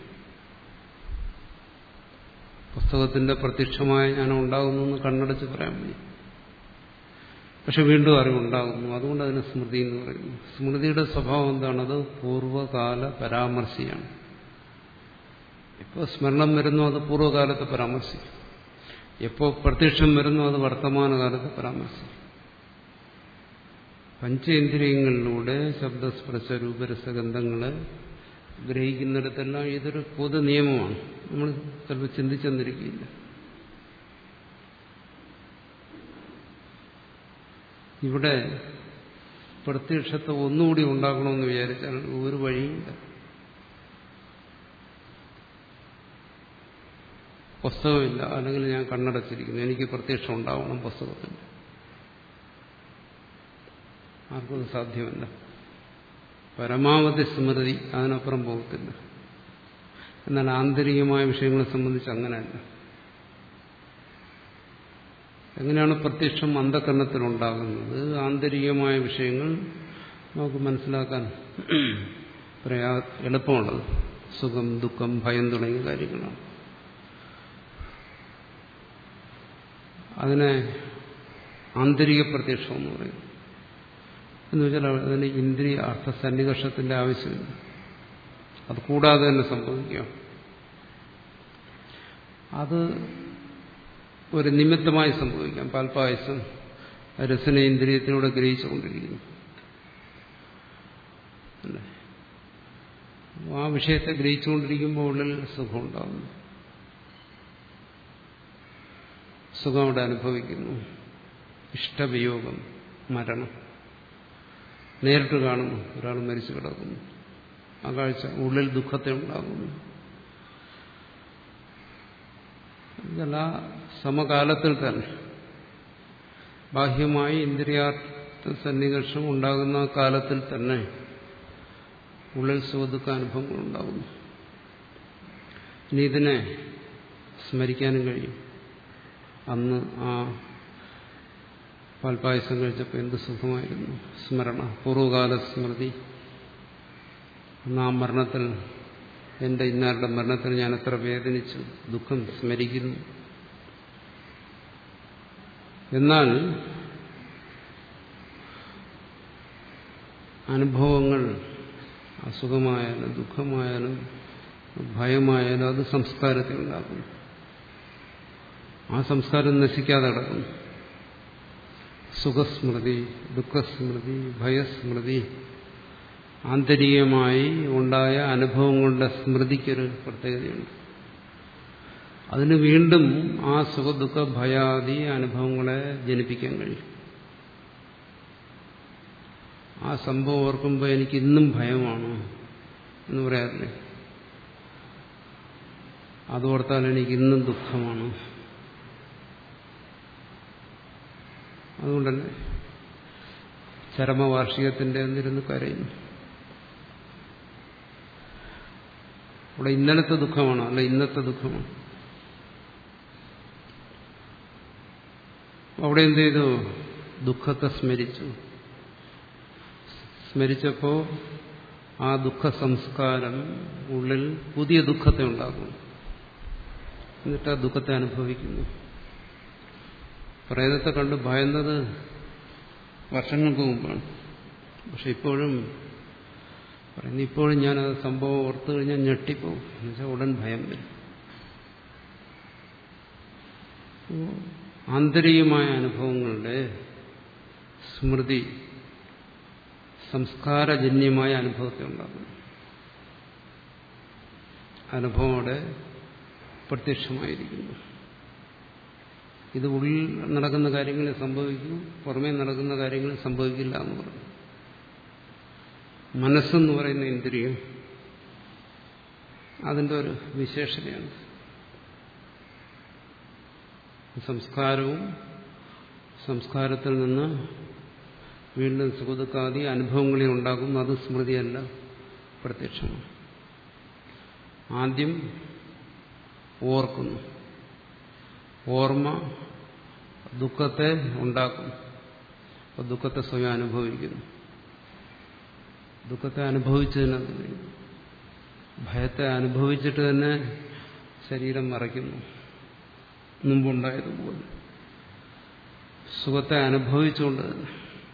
പുസ്തകത്തിന്റെ പ്രത്യക്ഷമായ ജ്ഞാനം ഉണ്ടാകുന്നു എന്ന് കണ്ണടച്ച് പറയാൻ കഴിയും. പക്ഷെ വീണ്ടും അറിവുണ്ടാകുന്നു. അതുകൊണ്ട് അതിന് സ്മൃതി എന്ന് പറയുന്നു. സ്മൃതിയുടെ സ്വഭാവം എന്താണത്? പൂർവ്വകാല പരാമർശിയാണ്. ഇപ്പോൾ സ്മരണം വരുന്നു, അത് പൂർവ്വകാലത്തെ പരാമർശിക്കും. എപ്പോൾ പ്രത്യക്ഷം വരുന്നു, അത് വർത്തമാനകാലത്തെ പരാമർശിക്കും. പഞ്ചേന്ദ്രിയങ്ങളിലൂടെ ശബ്ദസ്പർശ രൂപരസഗന്ധങ്ങളെ ഗ്രഹിക്കുന്നിടത്തെല്ലാം ഇതൊരു പൊതു നിയമമാണ്. നമ്മൾ ചിലപ്പോൾ ചിന്തിച്ചെന്നിരിക്കില്ല. ഇവിടെ പ്രത്യക്ഷത്തെ ഒന്നുകൂടി ഉണ്ടാക്കണമെന്ന് വിചാരിച്ചാൽ ഒരു വഴിയില്ല. പുസ്തകമില്ല, അല്ലെങ്കിൽ ഞാൻ കണ്ണടച്ചിരിക്കുന്നു, എനിക്ക് പ്രത്യക്ഷം ഉണ്ടാവണം പുസ്തകത്തിന്. ആർക്കും സാധ്യമല്ല. പരമാവധി സ്മൃതി അതിനപ്പുറം പോകത്തില്ല. എന്നാൽ ആന്തരികമായ വിഷയങ്ങളെ സംബന്ധിച്ച് അങ്ങനെയല്ല. എങ്ങനെയാണ് പ്രത്യക്ഷം അന്ധകരണത്തിലുണ്ടാകുന്നത്? ആന്തരികമായ വിഷയങ്ങൾ നമുക്ക് മനസ്സിലാക്കാൻ പ്രയാ എളുപ്പമുള്ളത് സുഖം, ദുഃഖം, ഭയം തുടങ്ങിയ കാര്യങ്ങളാണ്. അതിനെ ആന്തരിക പ്രത്യക്ഷം എന്ന് പറയും. എന്ന് വെച്ചാൽ അതിന് ഇന്ദ്രിയ അർത്ഥ സന്നികർഷത്തിന്റെ ആവശ്യമില്ല. അത് കൂടാതെ തന്നെ സംഭവിക്കാം. അത് ഒരു നിമിത്തമായി സംഭവിക്കാം. പാൽപ്പായസം രസനേന്ദ്രിയത്തിലൂടെ ഗ്രഹിച്ചുകൊണ്ടിരിക്കുന്നു. ആ വിഷയത്തെ ഗ്രഹിച്ചുകൊണ്ടിരിക്കുമ്പോൾ ഉള്ളിൽ സുഖമുണ്ടാകുന്നു, സുഖം അവിടെ അനുഭവിക്കുന്നു. ഇഷ്ടവിയോഗം, മരണം നേരിട്ട് കാണുന്നു. ഒരാൾ മരിച്ചു കിടക്കുന്നു, ആ കാഴ്ച ഉള്ളിൽ ദുഃഖത്തെ ഉണ്ടാകുന്നു. ഇതെല്ലാ സമകാലത്തിൽ തന്നെ ബാഹ്യമായി ഇന്ദ്രിയാർത്ഥ സന്നികർഷം ഉണ്ടാകുന്ന കാലത്തിൽ തന്നെ ഉള്ളിൽ സുഖദുഃഖ അനുഭവങ്ങൾ ഉണ്ടാകുന്നു. ഇനി ഇതിനെ സ്മരിക്കാനും കഴിയും. അന്ന് ആ പാൽപ്പായസം കഴിച്ചപ്പോൾ എന്ത് സുഖമായിരുന്നു. സ്മരണ, പൂർവ്വകാല സ്മൃതി. അന്ന് ആ മരണത്തിൽ, എന്റെ ഇന്നാരുടെ മരണത്തിൽ ഞാൻ എത്ര വേദനിച്ചു, ദുഃഖം സ്മരിക്കുന്നു. എന്നാൽ അനുഭവങ്ങൾ അസുഖമായാലും ദുഃഖമായാലും ഭയമായാലും അത് സംസ്കാരത്തിൽ ഉണ്ടാക്കുന്നു. ആ സംസ്കാരം നശിക്കാതെ കിടക്കുന്നു. സുഖസ്മൃതി, ദുഃഖസ്മൃതി, ഭയസ്മൃതി, ആന്തരികമായി ഉണ്ടായ അനുഭവങ്ങളുടെ സ്മൃതിക്കൊരു പ്രത്യേകതയുണ്ട്. അതിന് വീണ്ടും ആ സുഖദുഃഖ ഭയാദി അനുഭവങ്ങളെ ജനിപ്പിക്കാൻ കഴിയും. ആ സംഭവം ഓർക്കുമ്പോൾ എനിക്ക് ഇന്നും ഭയമാണ് എന്ന് പറയാറില്ലേ? അതോർത്താൽ എനിക്ക് ഇന്നും ദുഃഖമാണ്. അതുകൊണ്ടല്ലേ ചരമവാർഷികത്തിന്റെ എന്നിരുന്ന് കരയുന്നു. അവിടെ ഇന്നലത്തെ ദുഃഖമാണോ? അല്ല, ഇന്നത്തെ ദുഃഖമാണ്. അവിടെ എന്ത് ചെയ്തു? ദുഃഖത്തെ സ്മരിച്ചു. സ്മരിച്ചപ്പോ ആ ദുഃഖ സംസ്കാരം ഉള്ളിൽ പുതിയ ദുഃഖത്തെ ഉണ്ടാക്കുന്നു. എന്നിട്ട് ആ ദുഃഖത്തെ അനുഭവിക്കുന്നു. പ്രേതത്തെ കണ്ട് ഭയന്നത് വർഷങ്ങൾക്ക് മുമ്പാണ്. പക്ഷെ ഇപ്പോഴും പറയുന്നു, ഇപ്പോഴും ഞാനത് സംഭവം ഓർത്തു കഴിഞ്ഞാൽ ഞെട്ടിപ്പോവും. എന്നുവെച്ചാൽ ഉടൻ ഭയം വരും. ആന്തരികമായ അനുഭവങ്ങളുടെ സ്മൃതി സംസ്കാരജന്യമായ അനുഭവത്തെ ഉണ്ടാകുന്നു. അനുഭവം അവിടെ പ്രത്യക്ഷമായിരിക്കുന്നു. ഇത് ഉള്ളിൽ നടക്കുന്ന കാര്യങ്ങളിൽ സംഭവിക്കും, പുറമേ നടക്കുന്ന കാര്യങ്ങളിൽ സംഭവിക്കില്ല എന്ന് പറഞ്ഞു. മനസ്സെന്ന് പറയുന്ന ഇന്ദ്രിയം അതിൻ്റെ ഒരു വിശേഷതയാണ്. സംസ്കാരവും സംസ്കാരത്തിൽ നിന്ന് വീണ്ടും സുഖദുഃഖാദി അനുഭവങ്ങളെ ഉണ്ടാകുന്നു. അത് സ്മൃതിയല്ല, പ്രത്യക്ഷമാണ്. ആദ്യം ഓർക്കുന്നു. ഓർമ്മ ദുഃഖത്തെ ഉണ്ടാക്കുന്നു. അപ്പോൾ ദുഃഖത്തെ സ്വയം അനുഭവിക്കുന്നു. ദുഃഖത്തെ അനുഭവിച്ചതിന് ഭയത്തെ അനുഭവിച്ചിട്ട് തന്നെ ശരീരം മറയ്ക്കുന്നു. മുമ്പുണ്ടായതുപോലെ സുഖത്തെ അനുഭവിച്ചുകൊണ്ട് തന്നെ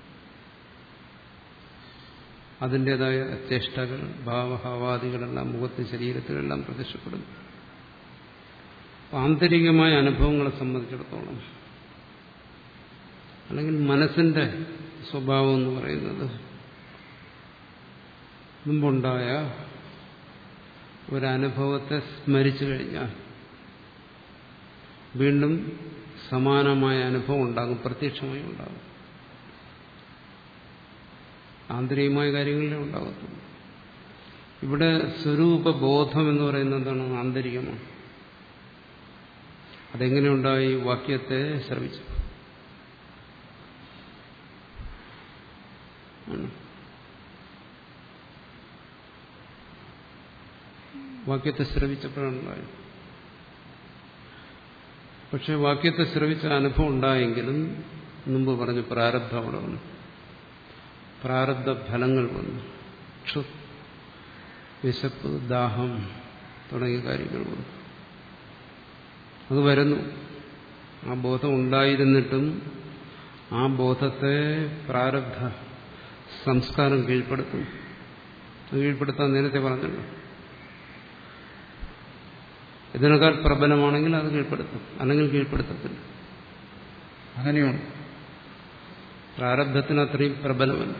അതിൻ്റെതായ ചേഷ്ടകൾ, ഭാവഹാവാദികളെല്ലാം മുഖത്ത് ശരീരത്തിലെല്ലാം പ്രത്യക്ഷപ്പെടുന്നു. ആന്തരികമായ അനുഭവങ്ങളെ സംബന്ധിച്ചിടത്തോളം, അല്ലെങ്കിൽ മനസ്സിന്റെ സ്വഭാവം എന്ന് പറയുന്നത് മുമ്പുണ്ടായ ഒരനുഭവത്തെ സ്മരിച്ചു കഴിഞ്ഞാൽ വീണ്ടും സമാനമായ അനുഭവം ഉണ്ടാകും, പ്രത്യക്ഷമായി ഉണ്ടാകും. ആന്തരികമായ കാര്യങ്ങളിലേ ഉണ്ടാകത്തുള്ളൂ. ഇവിടെ സ്വരൂപബോധം എന്ന് പറയുന്നത് എന്താണ്? ആന്തരികമാണ്. അതെങ്ങനെ ഉണ്ടായി? വാക്യത്തെ ശ്രവിച്ചു. വാക്യത്തെ ശ്രവിച്ചപ്പോഴാണ് ഉണ്ടായത്. പക്ഷെ വാക്യത്തെ ശ്രവിച്ച അനുഭവം ഉണ്ടായെങ്കിലും മുമ്പ് പറഞ്ഞു പ്രാരബ്ധം അവിടെ വന്നു, പ്രാരബ്ധ ഫലങ്ങൾ വന്നു, ക്ഷു വിശപ്പ് ദാഹം തുടങ്ങിയ കാര്യങ്ങൾ വന്നു. അത് വരുന്നു. ആ ബോധം ഉണ്ടായിരുന്നിട്ടും ആ ബോധത്തെ പ്രാരബ്ധ സംസ്കാരം കീഴ്പ്പെടുത്തും. കീഴ്പ്പെടുത്താൻ നേരത്തെ പറഞ്ഞല്ലോ, ഇതിനേക്കാൾ പ്രബലമാണെങ്കിൽ അത് കീഴ്പ്പെടുത്തും, അല്ലെങ്കിൽ കീഴ്പ്പെടുത്തത്തില്ല. അങ്ങനെയാണ്. പ്രാരബ്ധത്തിന് അത്രയും പ്രബലമല്ല.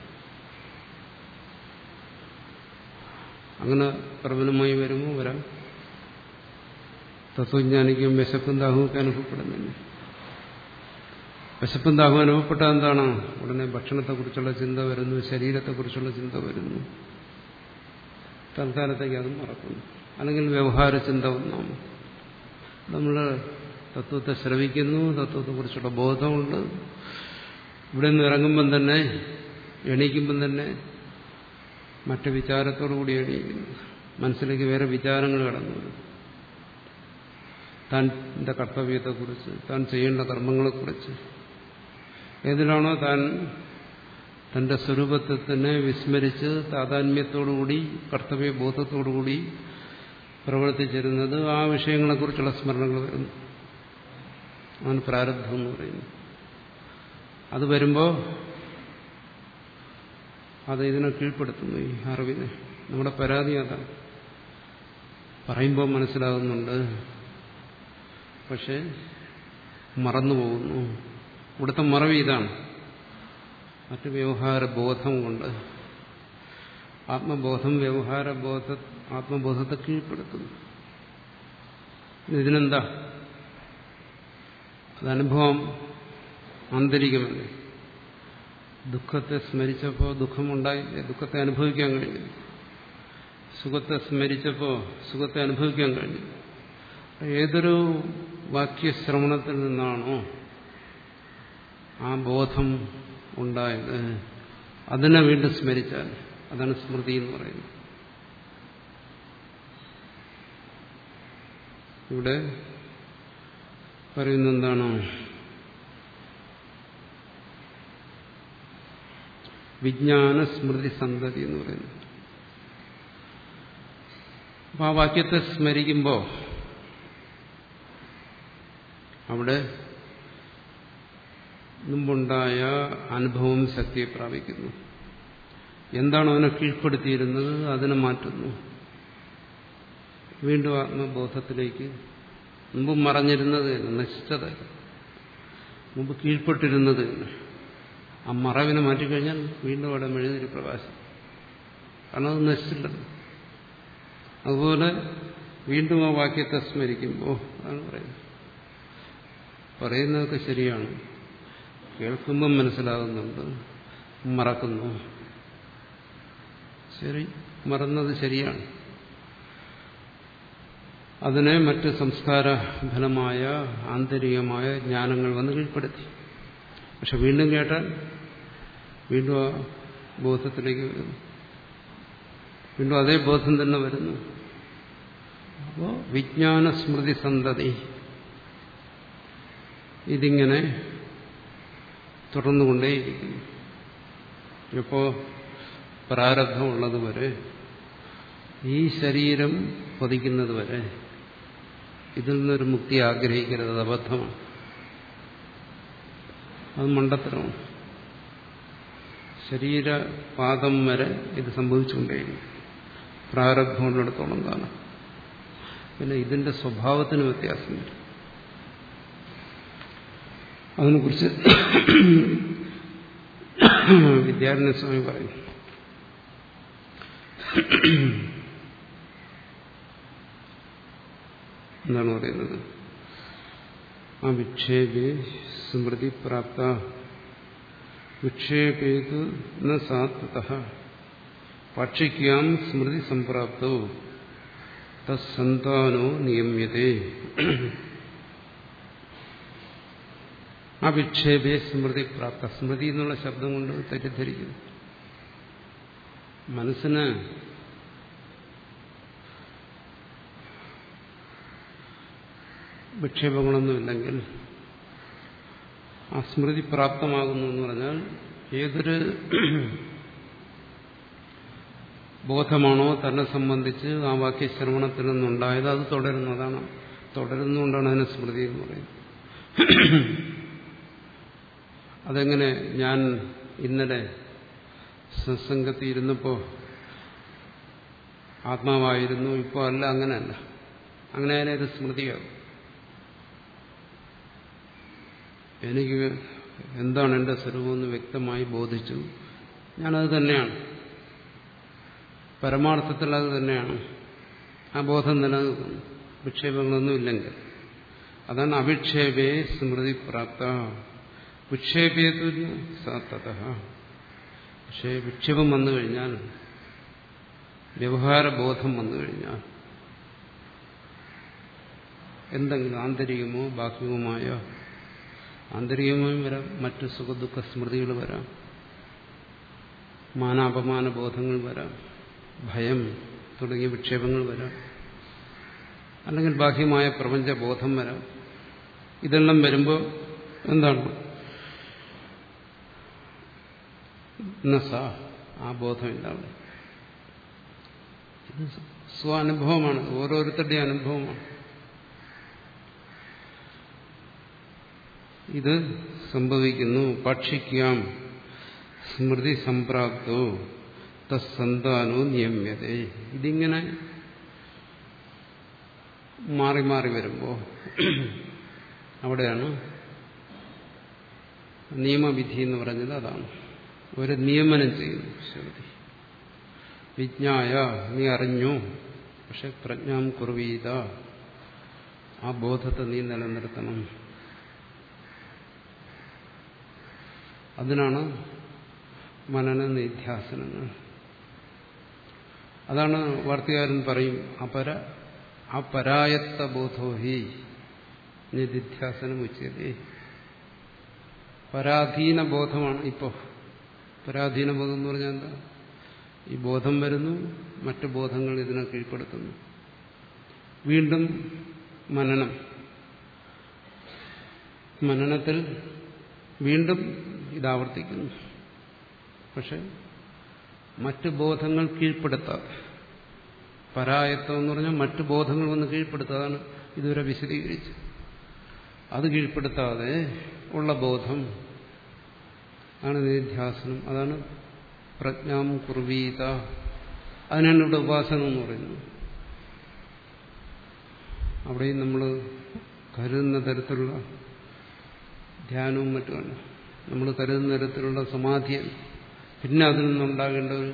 അങ്ങനെ പ്രബലമായി വരുമ്പോൾ വരാം. തത്വജ്ഞാനിക്കും വിശപ്പും ദാഹവും ഒക്കെ അനുഭവപ്പെടുന്നില്ല. വിശപ്പും ദാഹവും അനുഭവപ്പെട്ടാൽ എന്താണ്? ഉടനെ ഭക്ഷണത്തെക്കുറിച്ചുള്ള ചിന്ത വരുന്നു, ശരീരത്തെക്കുറിച്ചുള്ള ചിന്ത വരുന്നു. തൽക്കാലത്തേക്ക് അതും മറക്കുന്നു. അല്ലെങ്കിൽ വ്യവഹാര ചിന്ത ഒന്നാം. നമ്മൾ തത്വത്തെ ശ്രവിക്കുന്നു, തത്വത്തെക്കുറിച്ചുള്ള ബോധമുണ്ട്. ഇവിടെ നിന്ന് ഇറങ്ങുമ്പം തന്നെ, എണീക്കുമ്പം തന്നെ മറ്റു വിചാരത്തോടുകൂടി എണീക്കുന്നു. മനസ്സിലേക്ക് വേറെ വിചാരങ്ങൾ കടന്നു വരും. താൻ്റെ കർത്തവ്യത്തെക്കുറിച്ച്, താൻ ചെയ്യേണ്ട കർമ്മങ്ങളെക്കുറിച്ച്. ഏതിലാണോ താൻ തന്റെ സ്വരൂപത്തെ തന്നെ വിസ്മരിച്ച് താതാത്മ്യത്തോടുകൂടി കർത്തവ്യബോധത്തോടുകൂടി പ്രവർത്തിച്ചിരുന്നത്, ആ വിഷയങ്ങളെക്കുറിച്ചുള്ള സ്മരണകൾ വരുന്നു. അതാണ് പ്രാരബ്ധം എന്ന് പറയുന്നത്. അത് വരുമ്പോൾ അത് ഇതിനെ കീഴ്പ്പെടുത്തുന്നു, ഈ അറിവിനെ. നമ്മുടെ പരാതി അതാണ്. പറയുമ്പോൾ മനസ്സിലാകുന്നുണ്ട്, പക്ഷെ മറന്നുപോകുന്നു. ഇവിടുത്തെ മറവി ഇതാണ്. മറ്റ് വ്യവഹാരബോധം കൊണ്ട് ആത്മബോധം വ്യവഹാരബോധ ആത്മബോധത്തെ കീഴ്പ്പെടുത്തുന്നു. ഇതിനെന്താ? അതനുഭവം ആന്തരികമല്ലേ. ദുഃഖത്തെ സ്മരിച്ചപ്പോൾ ദുഃഖമുണ്ടായില്ലേ? ദുഃഖത്തെ അനുഭവിക്കാൻ കഴിഞ്ഞു. സുഖത്തെ സ്മരിച്ചപ്പോൾ സുഖത്തെ അനുഭവിക്കാൻ കഴിഞ്ഞു. ഏതൊരു വാക്യശ്രവണത്തിൽ നിന്നാണോ ആ ബോധം ഉണ്ടായത്, അതിനെ വീണ്ടും സ്മരിച്ചാൽ അതാണ് സ്മൃതി എന്ന് പറയുന്നത്. ഇവിടെ പറയുന്ന എന്താണ്? വിജ്ഞാന സ്മൃതി സന്തതി എന്ന് പറയുന്നത്. അപ്പൊ ആ വാക്യത്തെ സ്മരിക്കുമ്പോൾ അവിടെ മുമ്പുണ്ടായ അനുഭവം ശക്തിയെ പ്രാപിക്കുന്നു. എന്താണോ അതിനെ കീഴ്പ്പെടുത്തിയിരുന്നത് അതിനെ മാറ്റുന്നു. വീണ്ടും ആത്മബോധത്തിലേക്ക്. മുമ്പ് മറഞ്ഞിരുന്നത് നശിച്ചത്, മുമ്പ് കീഴ്പ്പെട്ടിരുന്നത്, ആ മറവിനെ മാറ്റിക്കഴിഞ്ഞാൽ വീണ്ടും അവിടെ മെഴുതിരി പ്രകാശം. കാരണം അത് നശിച്ചില്ലല്ലോ. അതുപോലെ വീണ്ടും ആ വാക്യത്തെ സ്മരിക്കുമ്പോൾ അതാണ് പറയുന്നത്. പറയുന്നതൊക്കെ ശരിയാണ്, കേൾക്കുമ്പം മനസ്സിലാകുന്നുണ്ട്, മറക്കുന്നു. ശരി, മറന്നത് ശരിയാണ്. അതിനെ മറ്റ് സംസ്കാര ഫലമായ ആന്തരികമായ ജ്ഞാനങ്ങൾ വന്ന് കീഴ്പ്പെടുത്തി. പക്ഷെ വീണ്ടും കേട്ടാൽ വീണ്ടും ആ ബോധത്തിലേക്ക് വരുന്നു. വീണ്ടും അതേ ബോധം തന്നെ വരുന്നു. അപ്പോൾ വിജ്ഞാന സ്മൃതി സന്തതി ഇതിങ്ങനെ തുടർന്നുകൊണ്ടേയിരിക്കുന്നു. ഇപ്പോൾ പ്രാരബ്ധമുള്ളതുവരെ, ഈ ശരീരം പതിക്കുന്നത് വരെ ഇതിൽ നിന്നൊരു മുക്തി ആഗ്രഹിക്കരുത്. അത് അബദ്ധമാണ്, അത് മണ്ടത്തരമാണ്. ശരീരപാദം വരെ ഇത് സംഭവിച്ചുകൊണ്ടേയിരിക്കും, പ്രാരബ്ധമുള്ളിടത്തോളം കാലം. പിന്നെ ഇതിന്റെ സ്വഭാവത്തിന് വ്യത്യാസം വരും. അതിനെക്കുറിച്ച് വിദ്യാരണ്യ സ്വാമി പറയും. എന്താണ് പറയുന്നത്? ആ വിക്ഷേപേ സ്മൃതി പ്രാപ്ത വിക്ഷേപേതു ന സാത്വതഃ പക്ഷിക്യാം സ്മൃതി സംപ്രാപ്തോ തസ്സന്താനോ നിയമ്യതേ. ആ വിക്ഷേപേ സ്മൃതി പ്രാപ്ത. സ്മൃതി എന്നുള്ള ശബ്ദം കൊണ്ട് തെറ്റിദ്ധരിക്കുന്നു. മനസ്സിന് വിക്ഷേപങ്ങളൊന്നുമില്ലെങ്കിൽ ആ സ്മൃതി പ്രാപ്തമാകുന്നു എന്ന് പറഞ്ഞാൽ ഏതൊരു ബോധമാണോ തന്നെ സംബന്ധിച്ച് ആ വാക്യശ്രവണത്തിൽ നിന്നുണ്ടായത് അത് തുടരുന്നു. അതാണ് തുടരുന്നുകൊണ്ടാണ് അതിന് സ്മൃതി എന്ന് പറയുന്നത്. അതെങ്ങനെ ഞാൻ ഇന്നലെ സത്സംഗത്തിൽ ഇരുന്നപ്പോൾ ആത്മാവായിരുന്നു, ഇപ്പോൾ അല്ല, അങ്ങനെയല്ല. അങ്ങനെ ആയാലും ഇത് സ്മൃതിയാകും. എനിക്ക് എന്താണ് എൻ്റെ സ്വരൂപമെന്ന് വ്യക്തമായി ബോധിച്ചു, ഞാനത് തന്നെയാണ്, പരമാർത്ഥത്തിൽ അത് തന്നെയാണ്. ആ ബോധം നിലനിൽക്കുന്നു, വിക്ഷേപങ്ങളൊന്നും ഇല്ലെങ്കിൽ. അതാണ് അവിക്ഷേപേ സ്മൃതി പ്രാപ്ത. വിക്ഷേപേതുല്ല സത്തത. പക്ഷേ വിക്ഷേപം വന്നു കഴിഞ്ഞാൽ, വ്യവഹാരബോധം വന്നു കഴിഞ്ഞാൽ, എന്തെങ്കിലും ആന്തരികമോ ബാഹ്യമോമായ, ആന്തരികമായും വരാം, മറ്റു സുഖദുഃഖ സ്മൃതികൾ വരാം, മാനാപമാന ബോധങ്ങൾ വരാം, ഭയം തുടങ്ങിയ വിക്ഷേപങ്ങൾ വരാം, അല്ലെങ്കിൽ ബാഹ്യമായ പ്രപഞ്ചബോധം വരാം. ഇതെല്ലാം വരുമ്പോൾ എന്താണ്? നസ, ആ ബോധമില്ല അവിടെ. ഇത് സ്വാനുഭവമാണ്, ഓരോരുത്തരുടെയും അനുഭവമാണ്. ഇത് സംഭവിക്കുന്നു. പക്ഷിക്കാം സ്മൃതി സംപ്രാപ്തോ തസ്സന്താനോ നിയമ്യതേ. ഇതിങ്ങനെ മാറി മാറി വരുമ്പോൾ അവിടെയാണ് നിയമവിധി എന്ന് പറഞ്ഞത്. അതാണ് ഒരു നിയമനം ചെയ്യുന്നു. ശ്രുതി വിജ്ഞായ, നീ അറിഞ്ഞു, പക്ഷെ പ്രജ്ഞാം കുർവീത, ആ ബോധത്തെ നീ നിലനിർത്തണം. അതിനാണ് മനന നിധ്യാസനങ്ങൾ. അതാണ് വാർത്തകാരൻ പറയും, അപര അപരായത്ത ബോധോഹി നിധ്യാസനം ഉച്ചതേ. പരാധീന ബോധമാണ്. ഇപ്പോൾ പരാധീന ബോധം എന്ന് പറഞ്ഞാൽ എന്താ? ഈ ബോധം വരുന്നു, മറ്റു ബോധങ്ങൾ ഇതിനെ കീഴ്പ്പെടുത്തുന്നു. വീണ്ടും മനനം, മനനത്തിൽ വീണ്ടും ഇതാവർത്തിക്കുന്നു. പക്ഷെ മറ്റു ബോധങ്ങൾ കീഴ്പ്പെടുത്താതെ, പരായത്വം എന്ന് പറഞ്ഞാൽ മറ്റു ബോധങ്ങൾ വന്ന് കീഴ്പ്പെടുത്താതാണ് ഇതുവരെ വിശദീകരിച്ച്. അത് കീഴ്പ്പെടുത്താതെ ഉള്ള ബോധം ആണ് നിധ്യാസനം. അതാണ് പ്രജ്ഞാം കുർവീത. അതിനാണ് ഇവിടെ ഉപാസന എന്ന് പറയുന്നത്. അവിടെയും നമ്മൾ കരുതുന്ന തരത്തിലുള്ള ധ്യാനവും മറ്റുമല്ല, നമ്മൾ കരുതുന്ന തരത്തിലുള്ള സമാധിയാണ്. പിന്നെ അതിൽ നിന്നുണ്ടാകേണ്ട ഒരു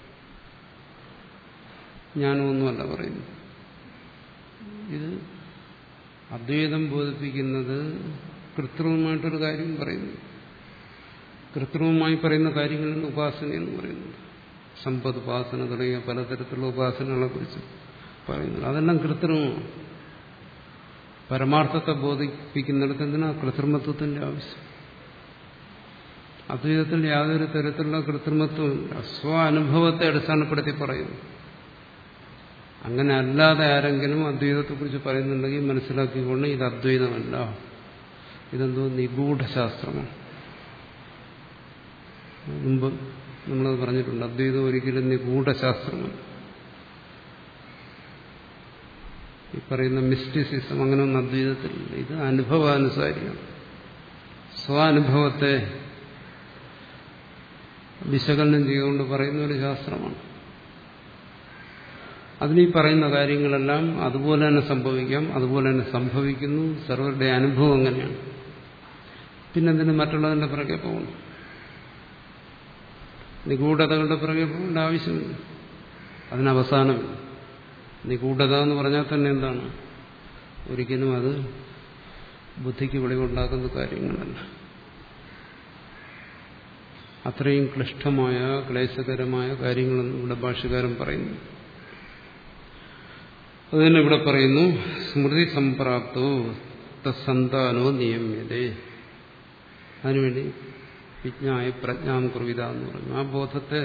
ജ്ഞാനമൊന്നുമല്ല പറയുന്നു. ഇത് അദ്വൈതം ബോധിപ്പിക്കുന്നത് കൃത്രിമമായിട്ടൊരു കാര്യം പറയുന്നു. കൃത്രിമമായി പറയുന്ന കാര്യങ്ങളാണ് ഉപാസന എന്ന് പറയുന്നത്. സമ്പദ് ഉപാസന തുടങ്ങിയ പലതരത്തിലുള്ള ഉപാസനകളെ കുറിച്ച് പറയുന്നത്. അതെല്ലാം കൃത്രിമമാണ്. പരമാർത്ഥത്തെ ബോധിപ്പിക്കുന്നിടത്ത് എന്തിനാ കൃത്രിമത്വത്തിന്റെ ആവശ്യം? അദ്വൈതത്തിൽ യാതൊരു തരത്തിലുള്ള കൃത്രിമത്വമില്ല. സ്വ അനുഭവത്തെ അടിസ്ഥാനപ്പെടുത്തി പറയുന്നു. അങ്ങനെ അല്ലാതെ ആരെങ്കിലും അദ്വൈതത്തെക്കുറിച്ച് പറയുന്നുണ്ടെങ്കിൽ മനസ്സിലാക്കിക്കൊണ്ട് ഇത് അദ്വൈതമല്ല, ഇതെന്തോ നിഗൂഢശാസ്ത്രമാണ്. മുമ്പ് നമ്മളത് പറഞ്ഞിട്ടുണ്ട്. അദ്വൈതം ഒരിക്കലും നിഗൂഢശാസ്ത്രമാണ്. ഈ പറയുന്ന മിസ്റ്റിസിസം അങ്ങനെയൊന്നും അദ്വൈതത്തിലില്ല. ഇത് അനുഭവാനുസാരിയാണ്. സ്വാനുഭവത്തെ വിശകലനം ചെയ്തുകൊണ്ട് പറയുന്ന ഒരു ശാസ്ത്രമാണ്. അതിനീ പറയുന്ന കാര്യങ്ങളെല്ലാം അതുപോലെ തന്നെ സംഭവിക്കാം, അതുപോലെ തന്നെ സംഭവിക്കുന്നു. സർവരുടെ അനുഭവം അങ്ങനെയാണ്. പിന്നെന്തിന് മറ്റുള്ളതിന്റെ പിറകെ പോകുന്നു? നിഗൂഢതകളുടെ പിറകെ പോകേണ്ട ആവശ്യമില്ല. അതിനവസാനമില്ല. നിഗൂഢത എന്ന് പറഞ്ഞാൽ തന്നെ എന്താണ്? ഒരിക്കലും അത് ബുദ്ധിക്ക് വെളിവുണ്ടാക്കുന്ന കാര്യങ്ങളല്ല. അത്രയും ക്ലിഷ്ടമായ ക്ലേശകരമായ കാര്യങ്ങളൊന്നും ഇവിടെ ഭാഷ്യകാരൻ പറയുന്നു. അതുതന്നെ ഇവിടെ പറയുന്നു, സ്മൃതി സംപ്രാപ്തോ തസ്സന്താനോ നിയമ്യതേ. അതിനുവേണ്ടി വിജ്ഞായ പ്രജ്ഞാം കുർവിത എന്ന് പറഞ്ഞു. ആ ബോധത്തെ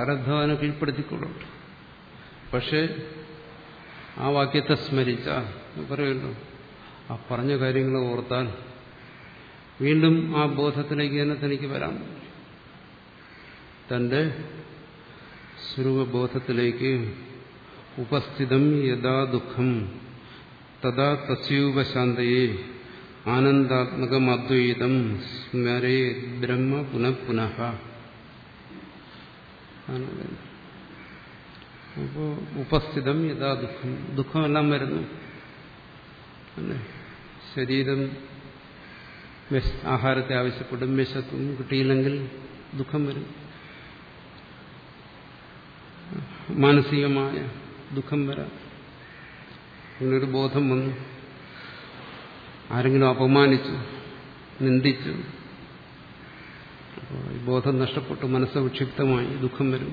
പ്രാരബ്ധവാനെ കീഴ്പ്പെടുത്തിക്കൊള്ളുണ്ട്. പക്ഷെ ആ വാക്യത്തെ സ്മരിച്ച, പറയുമല്ലോ, ആ പറഞ്ഞ കാര്യങ്ങൾ ഓർത്താൽ വീണ്ടും ആ ബോധത്തിലേക്ക് തന്നെ തനിക്ക് വരാം. തന്റെ സ്വരൂപബോധത്തിലേക്ക് ഉപസ്ഥിതം യഥാ ദുഃഖം തഥാ തസ്യൂപശാന്തയെ ആനന്ദാത്മകം അദ്വൈതം സ്മരേ ബ്രഹ്മ പുനഃപുനഃ. അപ്പോ ഉപസ്ഥിതം യഥാ ദുഃഖം, ദുഃഖമെല്ലാം വരുന്നു. അല്ലേ, ശരീരം ആഹാരത്തെ ആവശ്യപ്പെടും, വിശക്കും, കിട്ടിയില്ലെങ്കിൽ ദുഃഖം വരും. മാനസികമായ ദുഃഖം വരാം. ഇങ്ങനൊരു ബോധം വന്നു, ആരെങ്കിലും അപമാനിച്ചു, നിന്ദിച്ചു, അപ്പോൾ ഈ ബോധം നഷ്ടപ്പെട്ടു, മനസ്സ് വിക്ഷിപ്തമായി, ദുഃഖം വരും.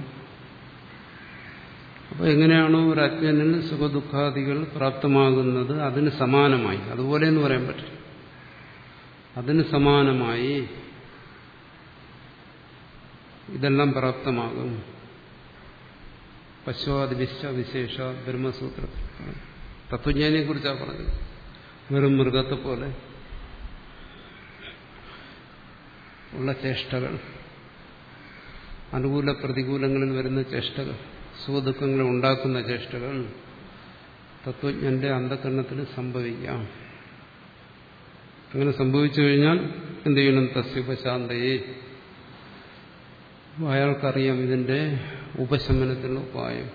അപ്പോൾ എങ്ങനെയാണോ ഒരു അജ്ഞനിൽ സുഖദുഃഖാദികൾ പ്രാപ്തമാകുന്നത് അതിന് സമാനമായി, അതുപോലെ എന്ന് പറയാൻ പറ്റും, അതിന് സമാനമായി ഇതെല്ലാം പ്രാപ്തമാകും. പശ്വാദി വിശ്വവിശേഷ ബ്രഹ്മസൂത്രത്തിൽ തത്വജ്ഞാനിയെ കുറിച്ചാണ് പറഞ്ഞത്. വെറും മൃഗത്തെ പോലെ ഉള്ള ചേഷ്ടകൾ, അനുകൂല പ്രതികൂലങ്ങളിൽ വരുന്ന ചേഷ്ടകൾ, സുഖദുഃഖങ്ങളെ ഉണ്ടാക്കുന്ന ചേഷ്ടകൾ തത്വജ്ഞന്റെ അന്ധകരണത്തിൽ സംഭവിക്കാം. അങ്ങനെ സംഭവിച്ചു കഴിഞ്ഞാൽ എന്ത് ചെയ്യണം? തസ്യുപശാന്തയെ, അയാൾക്കറിയാം ഇതിന്റെ ഉപശമനത്തിനുള്ള ഉപായം.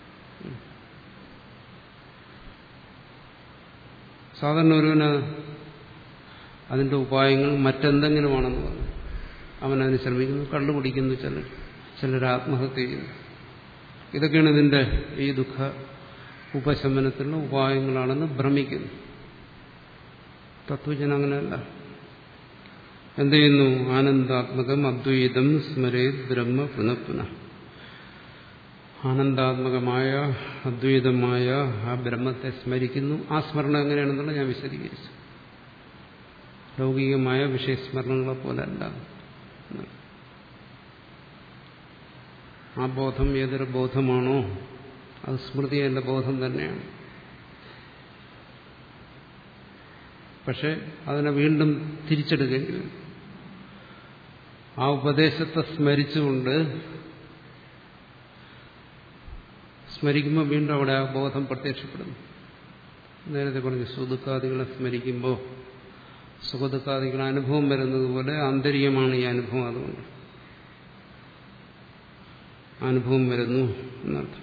സാധാരണ ഒരുവന് അതിന്റെ ഉപായങ്ങൾ മറ്റെന്തെങ്കിലുമാണെന്ന് പറഞ്ഞു അവനതിന് ശ്രമിക്കുന്നു, കള്ളുകുടിക്കുന്നു, ചിലർ ചിലർ ആത്മഹത്യ ചെയ്യുന്നു. ഇതൊക്കെയാണ് ഇതിന്റെ ഈ ദുഃഖ ഉപശമനത്തിനുള്ള ഉപായങ്ങളാണെന്ന് ഭ്രമിക്കുന്നു. തത്വജ്ഞൻ അങ്ങനെയല്ല. എന്ത് ചെയ്യുന്നു? ആനന്ദാത്മകം അദ്വൈതം സ്മരേത് ബ്രഹ്മ പുനഃപുനഃ. ആനന്ദാത്മകമായ അദ്വൈതമായ ആ ബ്രഹ്മത്തെ സ്മരിക്കുന്നു. ആ സ്മരണം എങ്ങനെയാണെന്നുള്ള ഞാൻ വിശദീകരിച്ചു. ലൗകികമായ വിഷയസ്മരണങ്ങളെ പോലെയല്ല. ആ ബോധം ഏതൊരു ബോധമാണോ അത് സ്മൃതിയുടെ ബോധം തന്നെയാണ്. പക്ഷെ അതിനെ വീണ്ടും തിരിച്ചെടുക്കേണ്ടി വരും. ആ ഉപദേശത്തെ സ്മരിച്ചുകൊണ്ട് സ്മരിക്കുമ്പോൾ വീണ്ടും അവിടെ ആ ബോധം പ്രത്യക്ഷപ്പെടുന്നു. നേരത്തെ പറഞ്ഞ സുഖദുഃഖാദികളെ സ്മരിക്കുമ്പോൾ സുഖദുഃഖാദികളെ അനുഭവം വരുന്നത് പോലെ ആന്തരികമാണ് ഈ അനുഭവം. അതുകൊണ്ട് അനുഭവം വരുന്നു എന്നർത്ഥം.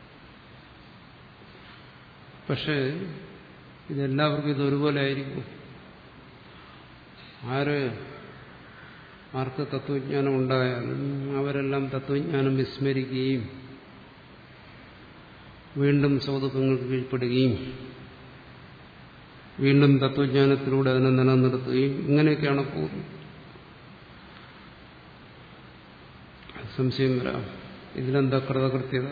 പക്ഷേ ഇതെല്ലാവർക്കും ഇതൊരുപോലെ ആയിരിക്കും. ആര് ആർക്ക് തത്വജ്ഞാനം ഉണ്ടായാലും അവരെല്ലാം തത്വജ്ഞാനം വിസ്മരിക്കുകയും വീണ്ടും സുഖദുഃഖങ്ങൾക്ക് കീഴ്പ്പെടുകയും വീണ്ടും തത്വജ്ഞാനത്തിലൂടെ അതിനെ നിലനിർത്തുകയും ഇങ്ങനെയൊക്കെയാണ് പോകുന്നത്. സംശയം വരാം, ഇതിലെന്താ കൃതകൃത്യത?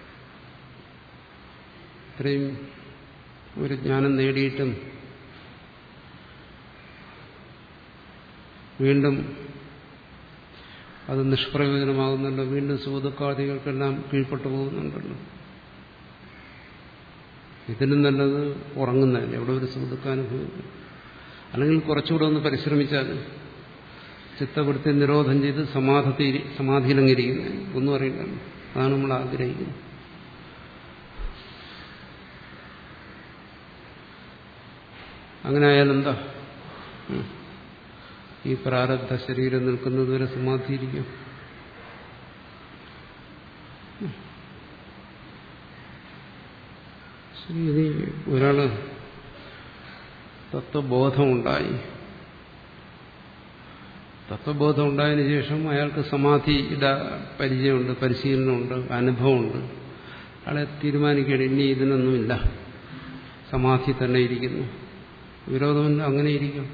ഇത്രയും ഒരു ജ്ഞാനം നേടിയിട്ടും വീണ്ടും അത് നിഷ്പ്രയോജനമാകുന്നുണ്ടല്ലോ, വീണ്ടും സുഖദുഃഖാദികൾക്കെല്ലാം കീഴ്പ്പെട്ടു പോകുന്നുണ്ടല്ലോ. ഇതിനും നല്ലത് ഉറങ്ങുന്നതല്ലേ, എവിടെ ഒരു സുഖദുഃഖാനുഭവം. അല്ലെങ്കിൽ കുറച്ചുകൂടെ ഒന്ന് പരിശ്രമിച്ചാൽ ചിത്തവൃത്തി നിരോധം ചെയ്ത് സമാധി സമാധിയിലങ്ങിരിക്കുന്നത് ഒന്നും അറിയില്ലല്ലോ. അതാണ് നമ്മൾ ആഗ്രഹിക്കുന്നത്. അങ്ങനെ ആയാലെന്താ? ഈ പ്രാരബ്ധ ശരീരം നിൽക്കുന്നതുവരെ സമാധിയിരിക്കും. ഇനി ഒരാള് തത്വബോധമുണ്ടായി, തത്വബോധം ഉണ്ടായതിനു ശേഷം അയാൾക്ക് സമാധിയുടെ പരിചയമുണ്ട്, പരിശീലനമുണ്ട്, അനുഭവമുണ്ട്. അയാളെ തീരുമാനിക്കുകയാണ് ഇനി ഇതിനൊന്നുമില്ല, സമാധി തന്നെ ഇരിക്കുന്നു, വിരോധമില്ല, അങ്ങനെ ഇരിക്കും.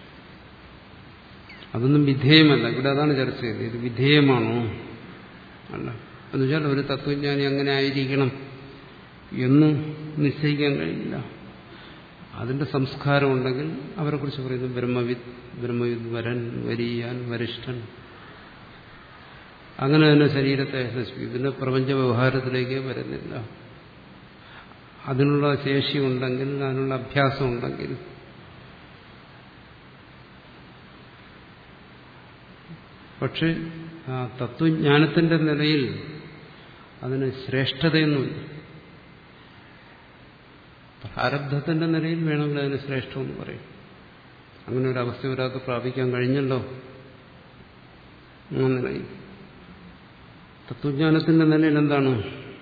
അതൊന്നും വിധേയമല്ല. ഇവിടെ അതാണ് ചർച്ച ചെയ്യുന്നത്. ഇത് വിധേയമാണോ? അല്ല. എന്നുവെച്ചാൽ ഒരു തത്വജ്ഞാനി അങ്ങനെ ആയിരിക്കണം എന്ന് നിശ്ചയിക്കാൻ കഴിയില്ല. അതിന്റെ സംസ്കാരമുണ്ടെങ്കിൽ അവരെക്കുറിച്ച് പറയുന്നു ബ്രഹ്മവിദ്, ബ്രഹ്മവിദ് വരൻ, വരീയാൻ, വരിഷ്ഠൻ. അങ്ങനെ തന്നെ ശരീരത്തെ നശിപ്പിക്കും. ഇതിന്റെ പ്രപഞ്ച വ്യവഹാരത്തിലേക്ക് വരുന്നില്ല. അതിനുള്ള ശേഷി ഉണ്ടെങ്കിൽ, അതിനുള്ള അഭ്യാസം ഉണ്ടെങ്കിൽ പക്ഷെ ആ തത്വജ്ഞാനത്തിന്റെ നിലയിൽ അതിന് ശ്രേഷ്ഠതയൊന്നുമില്ല. പ്രാരബ്ധത്തിന്റെ നിലയിൽ വേണമെങ്കിൽ അതിന് ശ്രേഷ്ഠമെന്ന് പറയും. അങ്ങനെ ഒരു അവസ്ഥ ഒരാൾക്ക് പ്രാപിക്കാൻ കഴിഞ്ഞല്ലോ. ആ നിലയിൽ തത്വജ്ഞാനത്തിന്റെ നിലയിൽ എന്താണ്?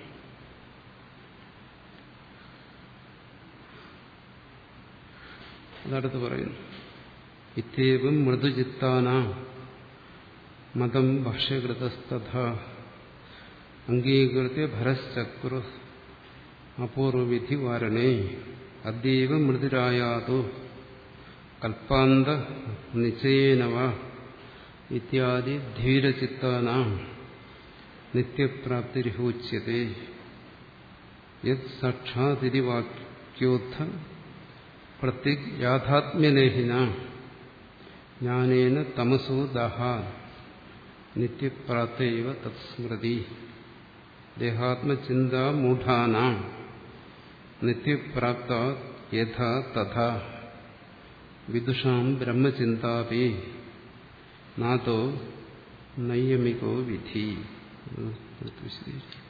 അതടുത്ത് പറയുന്നു. ഇത്യേവം മൃദുചിത്താന മതം ഭാഷ്യകൃതസ്തഥ അംഗീകൃത്യ ഭരശ്ചക്രു അപൂർവവിധി വാരണേ അദ്യൈവ മൃദുരായാതു കൽപ്പാന്ത നിശ്ചയേനവ ഇത്യാദി ധീരചിത്താന നിത്യപ്രാപ്തിരിഹോച്യത്തെ യത് സാക്ഷാതിരി വാക്യോത്ഥ പ്രത്യേക് യാഥാത്മ്യലേഹിന ജ്ഞാനേന തമസോ ദാഹാ നിത്യപ്രാപ്തൈവ തത്സ്മൃതി ദേഹാത്മചിന്താ മൂഢാനാം നിത്യപ്രാപ്ത യഥാ തഥാ വിദുഷാം ബ്രഹ്മചിന്താപി നാതോ നൈയമികോ വിധി.